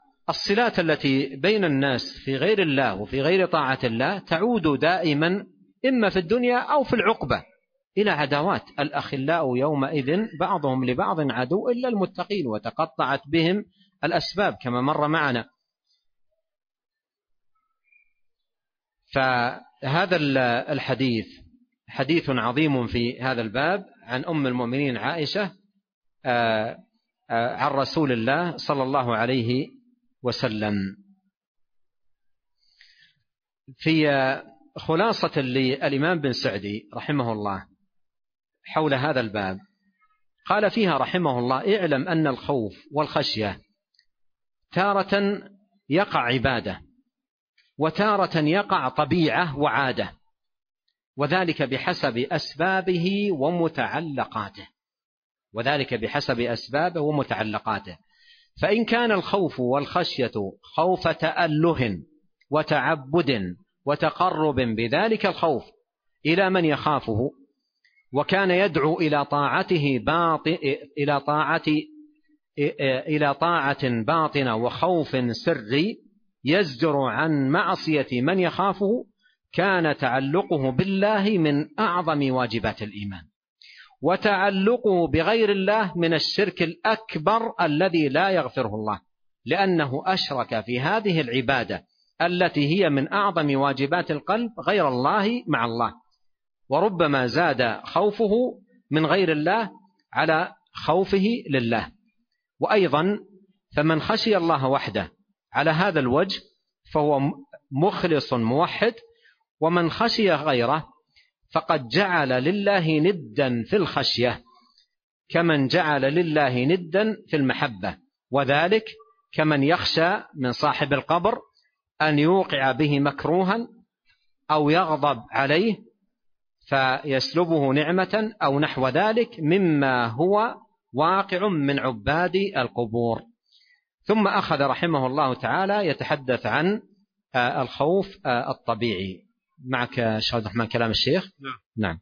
والصلات التي بين الناس في غير الله وفي غير طاعة الله تعود دائما إما في الدنيا أو في العقبة إلى عداوات. الأخلاء يومئذ بعضهم لبعض عدو إلا المتقين وتقطعت بهم الأسباب كما مر معنا. فهذا الحديث حديث عظيم في هذا الباب عن أم المؤمنين عائشة عن رسول الله صلى الله عليه وسلم. في خلاصة للإمام بن سعدي رحمه الله حول هذا الباب قال فيها رحمه الله: اعلم أن الخوف والخشية تارة يقع عبادة وتارة يقع طبيعة وعادة، وذلك بحسب أسبابه ومتعلقاته وذلك بحسب أسبابه ومتعلقاته فإن كان الخوف والخشية خوف تأله وتعبد وتقرب بذلك الخوف إلى من يخافه، وكان يدعو إلى طاعته باطن إلى طاعة إلى طاعة باطنة وخوف سري يزجر عن معصية من يخافه، كان تعلقه بالله من أعظم واجبات الإيمان، وتعلقه بغير الله من الشرك الأكبر الذي لا يغفره الله، لأنه أشرك في هذه العبادة التي هي من أعظم واجبات القلب غير الله مع الله، وربما زاد خوفه من غير الله على خوفه لله. وأيضا فمن خشي الله وحده على هذا الوجه فهو مخلص موحد، ومن خشي غيره فقد جعل لله ندا في الخشية كمن جعل لله ندا في المحبة، وذلك كمن يخشى من صاحب القبر أن يوقع به مكروها أو يغضب عليه فيسلبه نعمة أو نحو ذلك مما هو واقع من عباد القبور. ثم أخذ رحمه الله تعالى يتحدث عن الخوف الطبيعي. معك شيخ عبد الرحمن كلام الشيخ. نعم. نعم.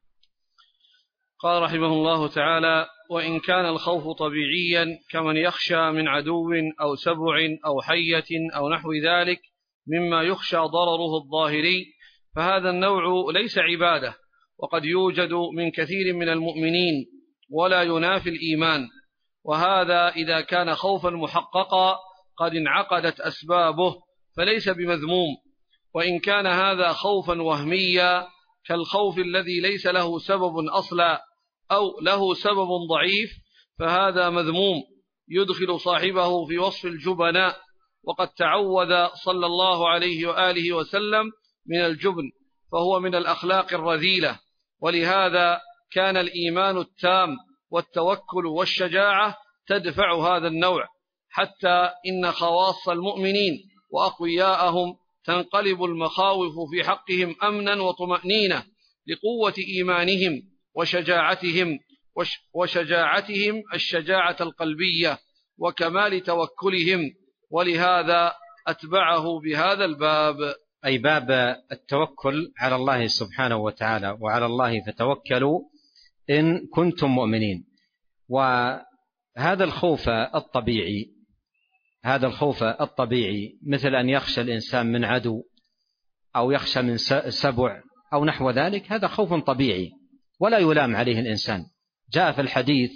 قال رحمه الله تعالى: وإن كان الخوف طبيعيا كمن يخشى من عدو أو سبع أو حية أو نحو ذلك مما يخشى ضرره الظاهري، فهذا النوع ليس عبادة، وقد يوجد من كثير من المؤمنين ولا ينافي الإيمان، وهذا إذا كان خوفا محققا قد انعقدت أسبابه فليس بمذموم. وإن كان هذا خوفا وهميا كالخوف الذي ليس له سبب أصلا أو له سبب ضعيف فهذا مذموم يدخل صاحبه في وصف الجبناء، وقد تعوذ صلى الله عليه وآله وسلم من الجبن، فهو من الأخلاق الرذيلة. ولهذا كان الإيمان التام والتوكل والشجاعة تدفع هذا النوع، حتى إن خواص المؤمنين وأقوياءهم تنقلب المخاوف في حقهم أمنا وطمأنينة لقوة إيمانهم وشجاعتهم وشجاعتهم الشجاعة القلبية وكمال توكلهم، ولهذا أتبعه بهذا الباب، أي باب التوكل على الله سبحانه وتعالى. وعلى الله فتوكلوا إن كنتم مؤمنين. وهذا الخوف الطبيعي هذا الخوف الطبيعي مثل أن يخشى الإنسان من عدو أو يخشى من سبع أو نحو ذلك، هذا خوف طبيعي ولا يلام عليه الإنسان. جاء في الحديث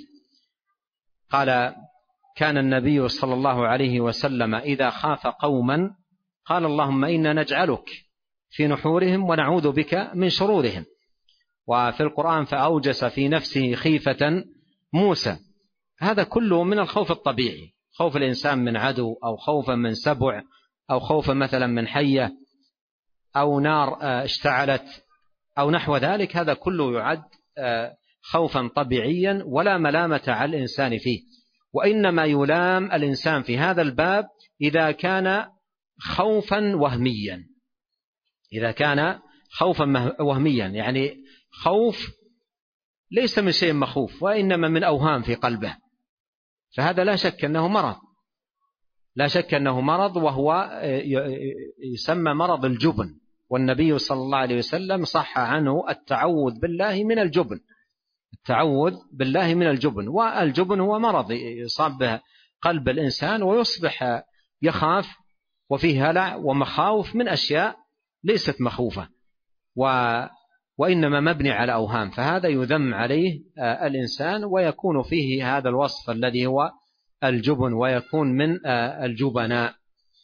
قال: كان النبي صلى الله عليه وسلم إذا خاف قوما قال: اللهم إنا نجعلك في نحورهم ونعوذ بك من شرورهم. وفي القرآن: فأوجس في نفسه خيفة موسى. هذا كله من الخوف الطبيعي، خوف الإنسان من عدو أو خوفا من سبع أو خوفا مثلا من حية أو نار اشتعلت أو نحو ذلك، هذا كله يعد خوفا طبيعيا ولا ملامة على الإنسان فيه. وإنما يلام الإنسان في هذا الباب إذا كان خوفا وهميا إذا كان خوفا وهميا يعني خوف ليس من شيء مخوف وإنما من أوهام في قلبه، فهذا لا شك أنه مرض لا شك أنه مرض وهو يسمى مرض الجبن. والنبي صلى الله عليه وسلم صح عنه التعوذ بالله من الجبن التعوذ بالله من الجبن والجبن هو مرض يصاب به قلب الإنسان ويصبح يخاف وفيه هلع ومخاوف من أشياء ليست مخوفة. و وإنما مبني على أوهام، فهذا يذم عليه الإنسان ويكون فيه هذا الوصف الذي هو الجبن، ويكون من الجبناء،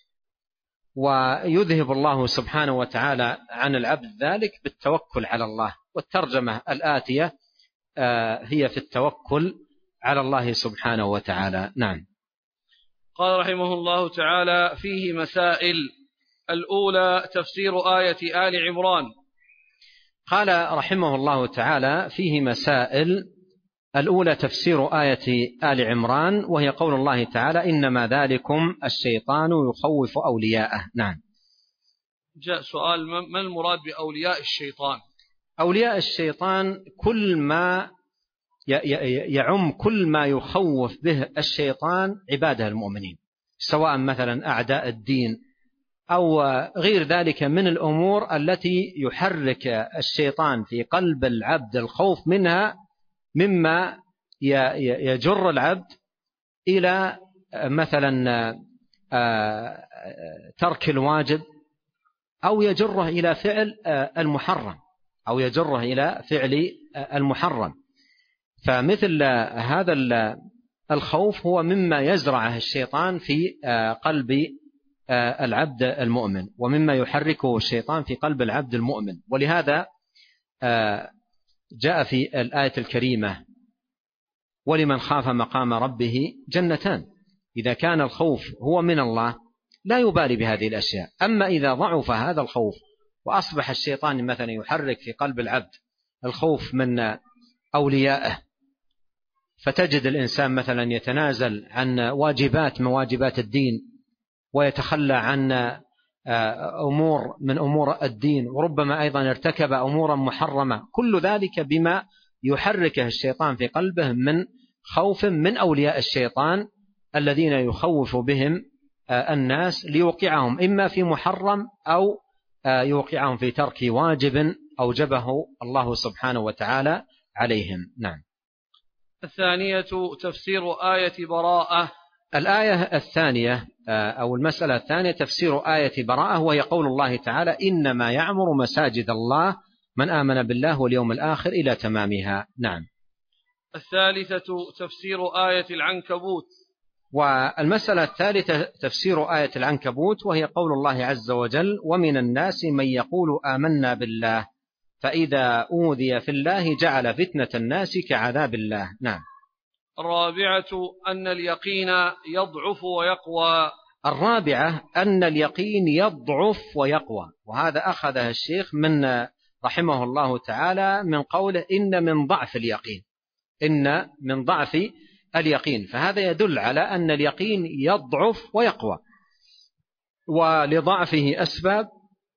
ويذهب الله سبحانه وتعالى عن العبد ذلك بالتوكل على الله. والترجمة الآتية هي في التوكل على الله سبحانه وتعالى. نعم. قال رحمه الله تعالى: فيه مسائل. الأولى تفسير آية آل عمران. قال رحمه الله تعالى: فيه مسائل. الأولى تفسير آية آل عمران، وهي قول الله تعالى: إنما ذلكم الشيطان يخوف أولياءه. نعم. جاء سؤال: ما المراد بأولياء الشيطان؟ أولياء الشيطان كل ما يعم كل ما يخوف به الشيطان عباده المؤمنين، سواء مثلا أعداء الدين أو غير ذلك من الأمور التي يحرك الشيطان في قلب العبد الخوف منها، مما يجر العبد إلى مثلا ترك الواجب، أو يجره إلى فعل المحرم أو يجره إلى فعل المحرم. فمثل هذا الخوف هو مما يزرعه الشيطان في قلب العبد المؤمن، ومما يحركه الشيطان في قلب العبد المؤمن. ولهذا جاء في الآية الكريمة: ولمن خاف مقام ربه جنتان. إذا كان الخوف هو من الله لا يبالي بهذه الأشياء. أما إذا ضعف هذا الخوف وأصبح الشيطان مثلا يحرك في قلب العبد الخوف من أوليائه، فتجد الإنسان مثلا يتنازل عن واجبات من واجبات الدين، ويتخلى عن أمور من أمور الدين، وربما أيضا ارتكب أمورا محرمة، كل ذلك بما يحركه الشيطان في قلبه من خوف من أولياء الشيطان الذين يخوف بهم الناس ليوقعهم إما في محرم أو يوقعهم في ترك واجب أوجبه الله سبحانه وتعالى عليهم. نعم. الثانية تفسير آية براءة. الآية الثانية أو المسألة الثانية تفسير آية براءة، وهي قول الله تعالى: إنما يعمر مساجد الله من آمن بالله واليوم الآخر إلى تمامها. نعم. الثالثة تفسير آية العنكبوت. والمسألة الثالثة تفسير آية العنكبوت، وهي قول الله عز وجل: ومن الناس من يقول آمنا بالله فإذا أوذي في الله جعل فتنة الناس كعذاب الله. نعم. الرابعة أن اليقين يضعف ويقوى. الرابعة أن اليقين يضعف ويقوى، وهذا أخذها الشيخ من رحمه الله تعالى من قوله: إن من ضعف اليقين، إن من ضعف اليقين، فهذا يدل على أن اليقين يضعف ويقوى، ولضعفه أسباب،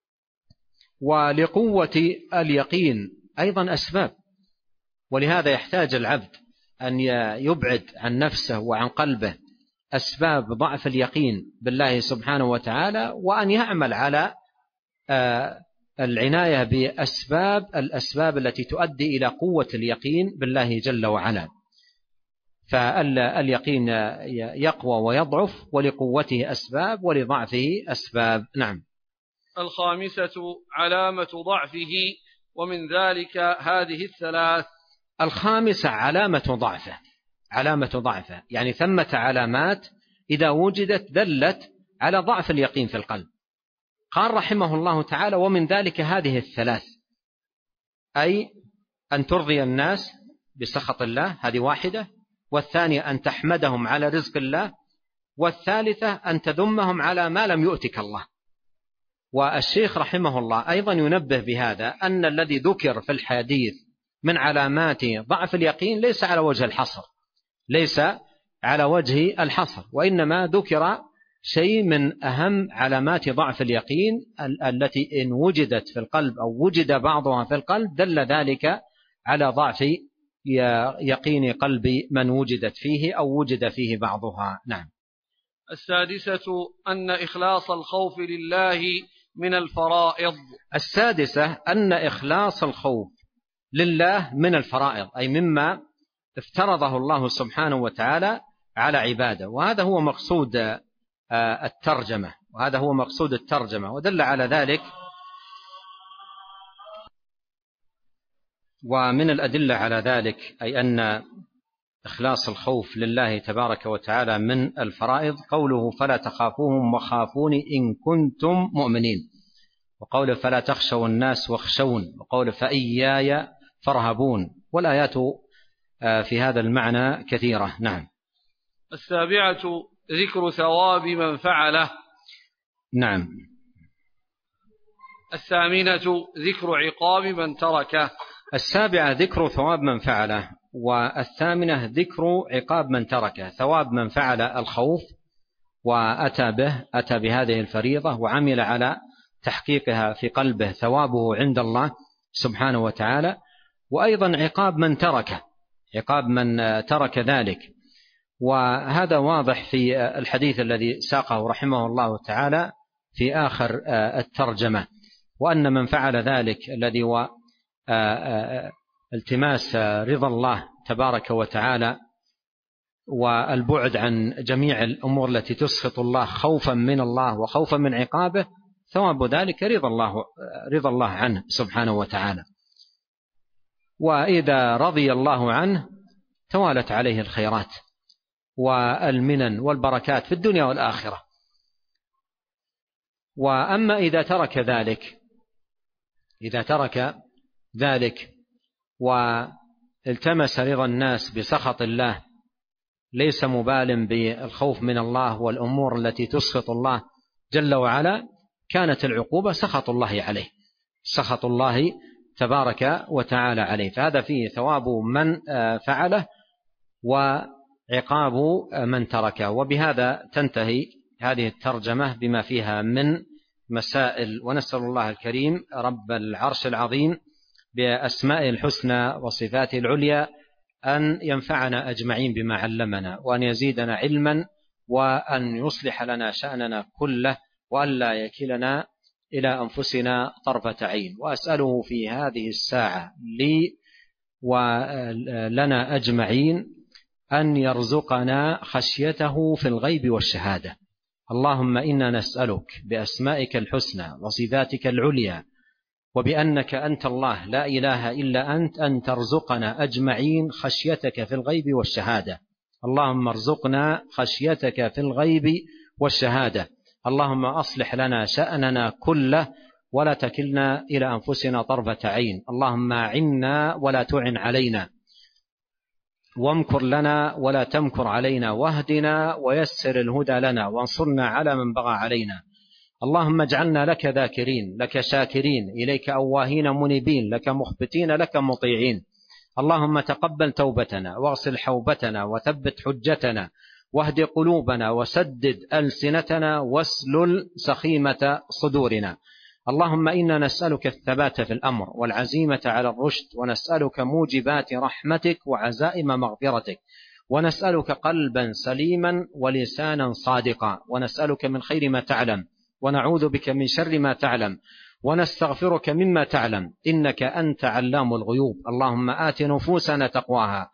ولقوة اليقين أيضا أسباب. ولهذا يحتاج العبد أن يبعد عن نفسه وعن قلبه أسباب ضعف اليقين بالله سبحانه وتعالى، وأن يعمل على العناية بأسباب الأسباب التي تؤدي إلى قوة اليقين بالله جل وعلا. فاليقين يقوى ويضعف، ولقوته أسباب ولضعفه أسباب. نعم. الخامسة علامة ضعفه، ومن ذلك هذه الثلاث. الخامسة علامة ضعفه، علامة ضعفه يعني ثمة علامات إذا وجدت دلت على ضعف اليقين في القلب. قال رحمه الله تعالى: ومن ذلك هذه الثلاث، أي أن ترضي الناس بسخط الله، هذه واحدة، والثانية أن تحمدهم على رزق الله، والثالثة أن تذمهم على ما لم يؤتك الله. والشيخ رحمه الله أيضا ينبه بهذا أن الذي ذكر في الحديث من علامات ضعف اليقين ليس على وجه الحصر، ليس على وجه الحصر، وإنما ذكر شيء من أهم علامات ضعف اليقين التي إن وجدت في القلب أو وجد بعضها في القلب دل ذلك على ضعف يقين قلب من وجدت فيه أو وجد فيه بعضها. نعم. السادسة أن إخلاص الخوف لله من الفرائض. السادسة أن إخلاص الخوف لله من الفرائض، أي مما افترضه الله سبحانه وتعالى على عباده، وهذا هو مقصود الترجمة، وهذا هو مقصود الترجمة. ودل على ذلك ومن الأدلة على ذلك أي أن إخلاص الخوف لله تبارك وتعالى من الفرائض قوله فلا تخافوهم وخافوني إن كنتم مؤمنين، وقوله فلا تخشوا الناس واخشون، وقوله فإياي فارهبون، والآيات في هذا المعنى كثيرة. نعم. السابعة ذكر ثواب من فعله. نعم. الثامنة ذكر عقاب من تركه. السابعة ذكر ثواب من فعله، والثامنة ذكر عقاب من تركه. ثواب من فعل الخوف وأتى به، أتى بهذه الفريضة وعمل على تحقيقها في قلبه، ثوابه عند الله سبحانه وتعالى. وأيضا عقاب من تركه، عقاب من ترك ذلك، وهذا واضح في الحديث الذي ساقه رحمه الله تعالى في آخر الترجمة، وأن من فعل ذلك الذي هو التماس رضا الله تبارك وتعالى والبعد عن جميع الأمور التي تسخط الله خوفا من الله وخوفا من عقابه، ثواب ذلك رضا الله, رضا الله عنه سبحانه وتعالى. وإذا رضي الله عنه توالت عليه الخيرات والمنن والبركات في الدنيا والآخرة. وأما إذا ترك ذلك إذا ترك ذلك والتمس رضا الناس بسخط الله، ليس مبال بالخوف من الله والأمور التي تسخط الله جل وعلا، كانت العقوبة سخط الله عليه، سخط الله تبارك وتعالى عليه. فهذا فيه ثواب من فعله وعقاب من تركه. وبهذا تنتهي هذه الترجمة بما فيها من مسائل، ونسأل الله الكريم رب العرش العظيم بأسمائه الحسنى وصفاته العليا أن ينفعنا أجمعين بما علمنا، وأن يزيدنا علما، وأن يصلح لنا شأننا كله، وأن لا يكلنا إلى أنفسنا طرفة عين. وأسأله في هذه الساعة لي ولنا أجمعين أن يرزقنا خشيته في الغيب والشهادة. اللهم إنا نسألك بأسمائك الحسنى وصفاتك العليا وبأنك أنت الله لا إله إلا أنت أن ترزقنا أجمعين خشيتك في الغيب والشهادة. اللهم ارزقنا خشيتك في الغيب والشهادة. اللهم أصلح لنا شأننا كله ولا تكلنا إلى أنفسنا طرفة عين. اللهم أعنا ولا تعن علينا، وامكر لنا ولا تمكر علينا، واهدنا ويسر الهدى لنا، وانصرنا على من بغى علينا. اللهم اجعلنا لك ذاكرين، لك شاكرين، إليك أواهين منيبين، لك مخبتين، لك مطيعين. اللهم تقبل توبتنا واغسل حوبتنا وثبت حجتنا واهد قلوبنا وسدد ألسنتنا واسلل سخيمة صدورنا. اللهم إنا نسألك الثبات في الأمر والعزيمة على الرشد، ونسألك موجبات رحمتك وعزائم مغفرتك، ونسألك قلبا سليما ولسانا صادقا، ونسألك من خير ما تعلم، ونعوذ بك من شر ما تعلم، ونستغفرك مما تعلم، إنك أنت علام الغيوب. اللهم آت نفوسنا تقواها،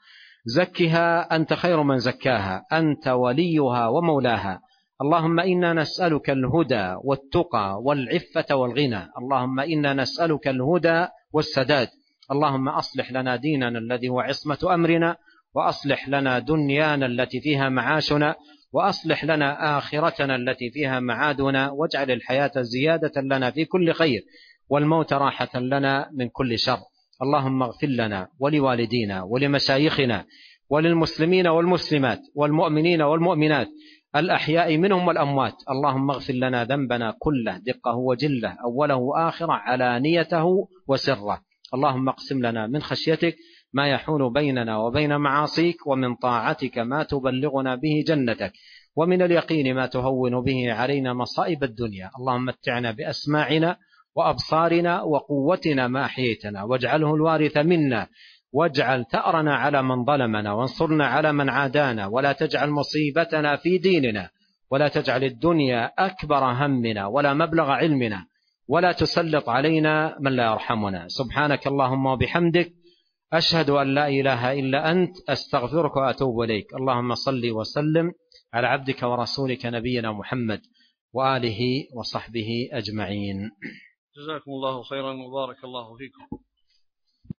زكها أنت خير من زكاها، أنت وليها ومولاها. اللهم إنا نسألك الهدى والتقى والعفة والغنى. اللهم إنا نسألك الهدى والسداد. اللهم أصلح لنا ديننا الذي هو عصمة أمرنا، وأصلح لنا دنيانا التي فيها معاشنا، وأصلح لنا آخرتنا التي فيها معادنا، واجعل الحياة زيادة لنا في كل خير، والموت راحة لنا من كل شر. اللهم اغفر لنا ولوالدينا ولمشايخنا وللمسلمين والمسلمات والمؤمنين والمؤمنات الأحياء منهم والأموات. اللهم اغفر لنا ذنبنا كله، دقه وجله، أوله وآخره، علانيته وسره. اللهم اقسم لنا من خشيتك ما يحول بيننا وبين معاصيك، ومن طاعتك ما تبلغنا به جنتك، ومن اليقين ما تهون به علينا مصائب الدنيا. اللهم متعنا بأسماعنا وأبصارنا وقوتنا ما أحييتنا، واجعله الوارث منا، واجعل ثأرنا على من ظلمنا، وانصرنا على من عادانا، ولا تجعل مصيبتنا في ديننا، ولا تجعل الدنيا أكبر همنا ولا مبلغ علمنا، ولا تسلط علينا من لا يرحمنا. سبحانك اللهم وبحمدك، أشهد أن لا إله إلا أنت، أستغفرك وأتوب إليك. اللهم صل وسلم على عبدك ورسولك نبينا محمد وآله وصحبه أجمعين. جزاكم الله خيرا وبارك الله فيكم.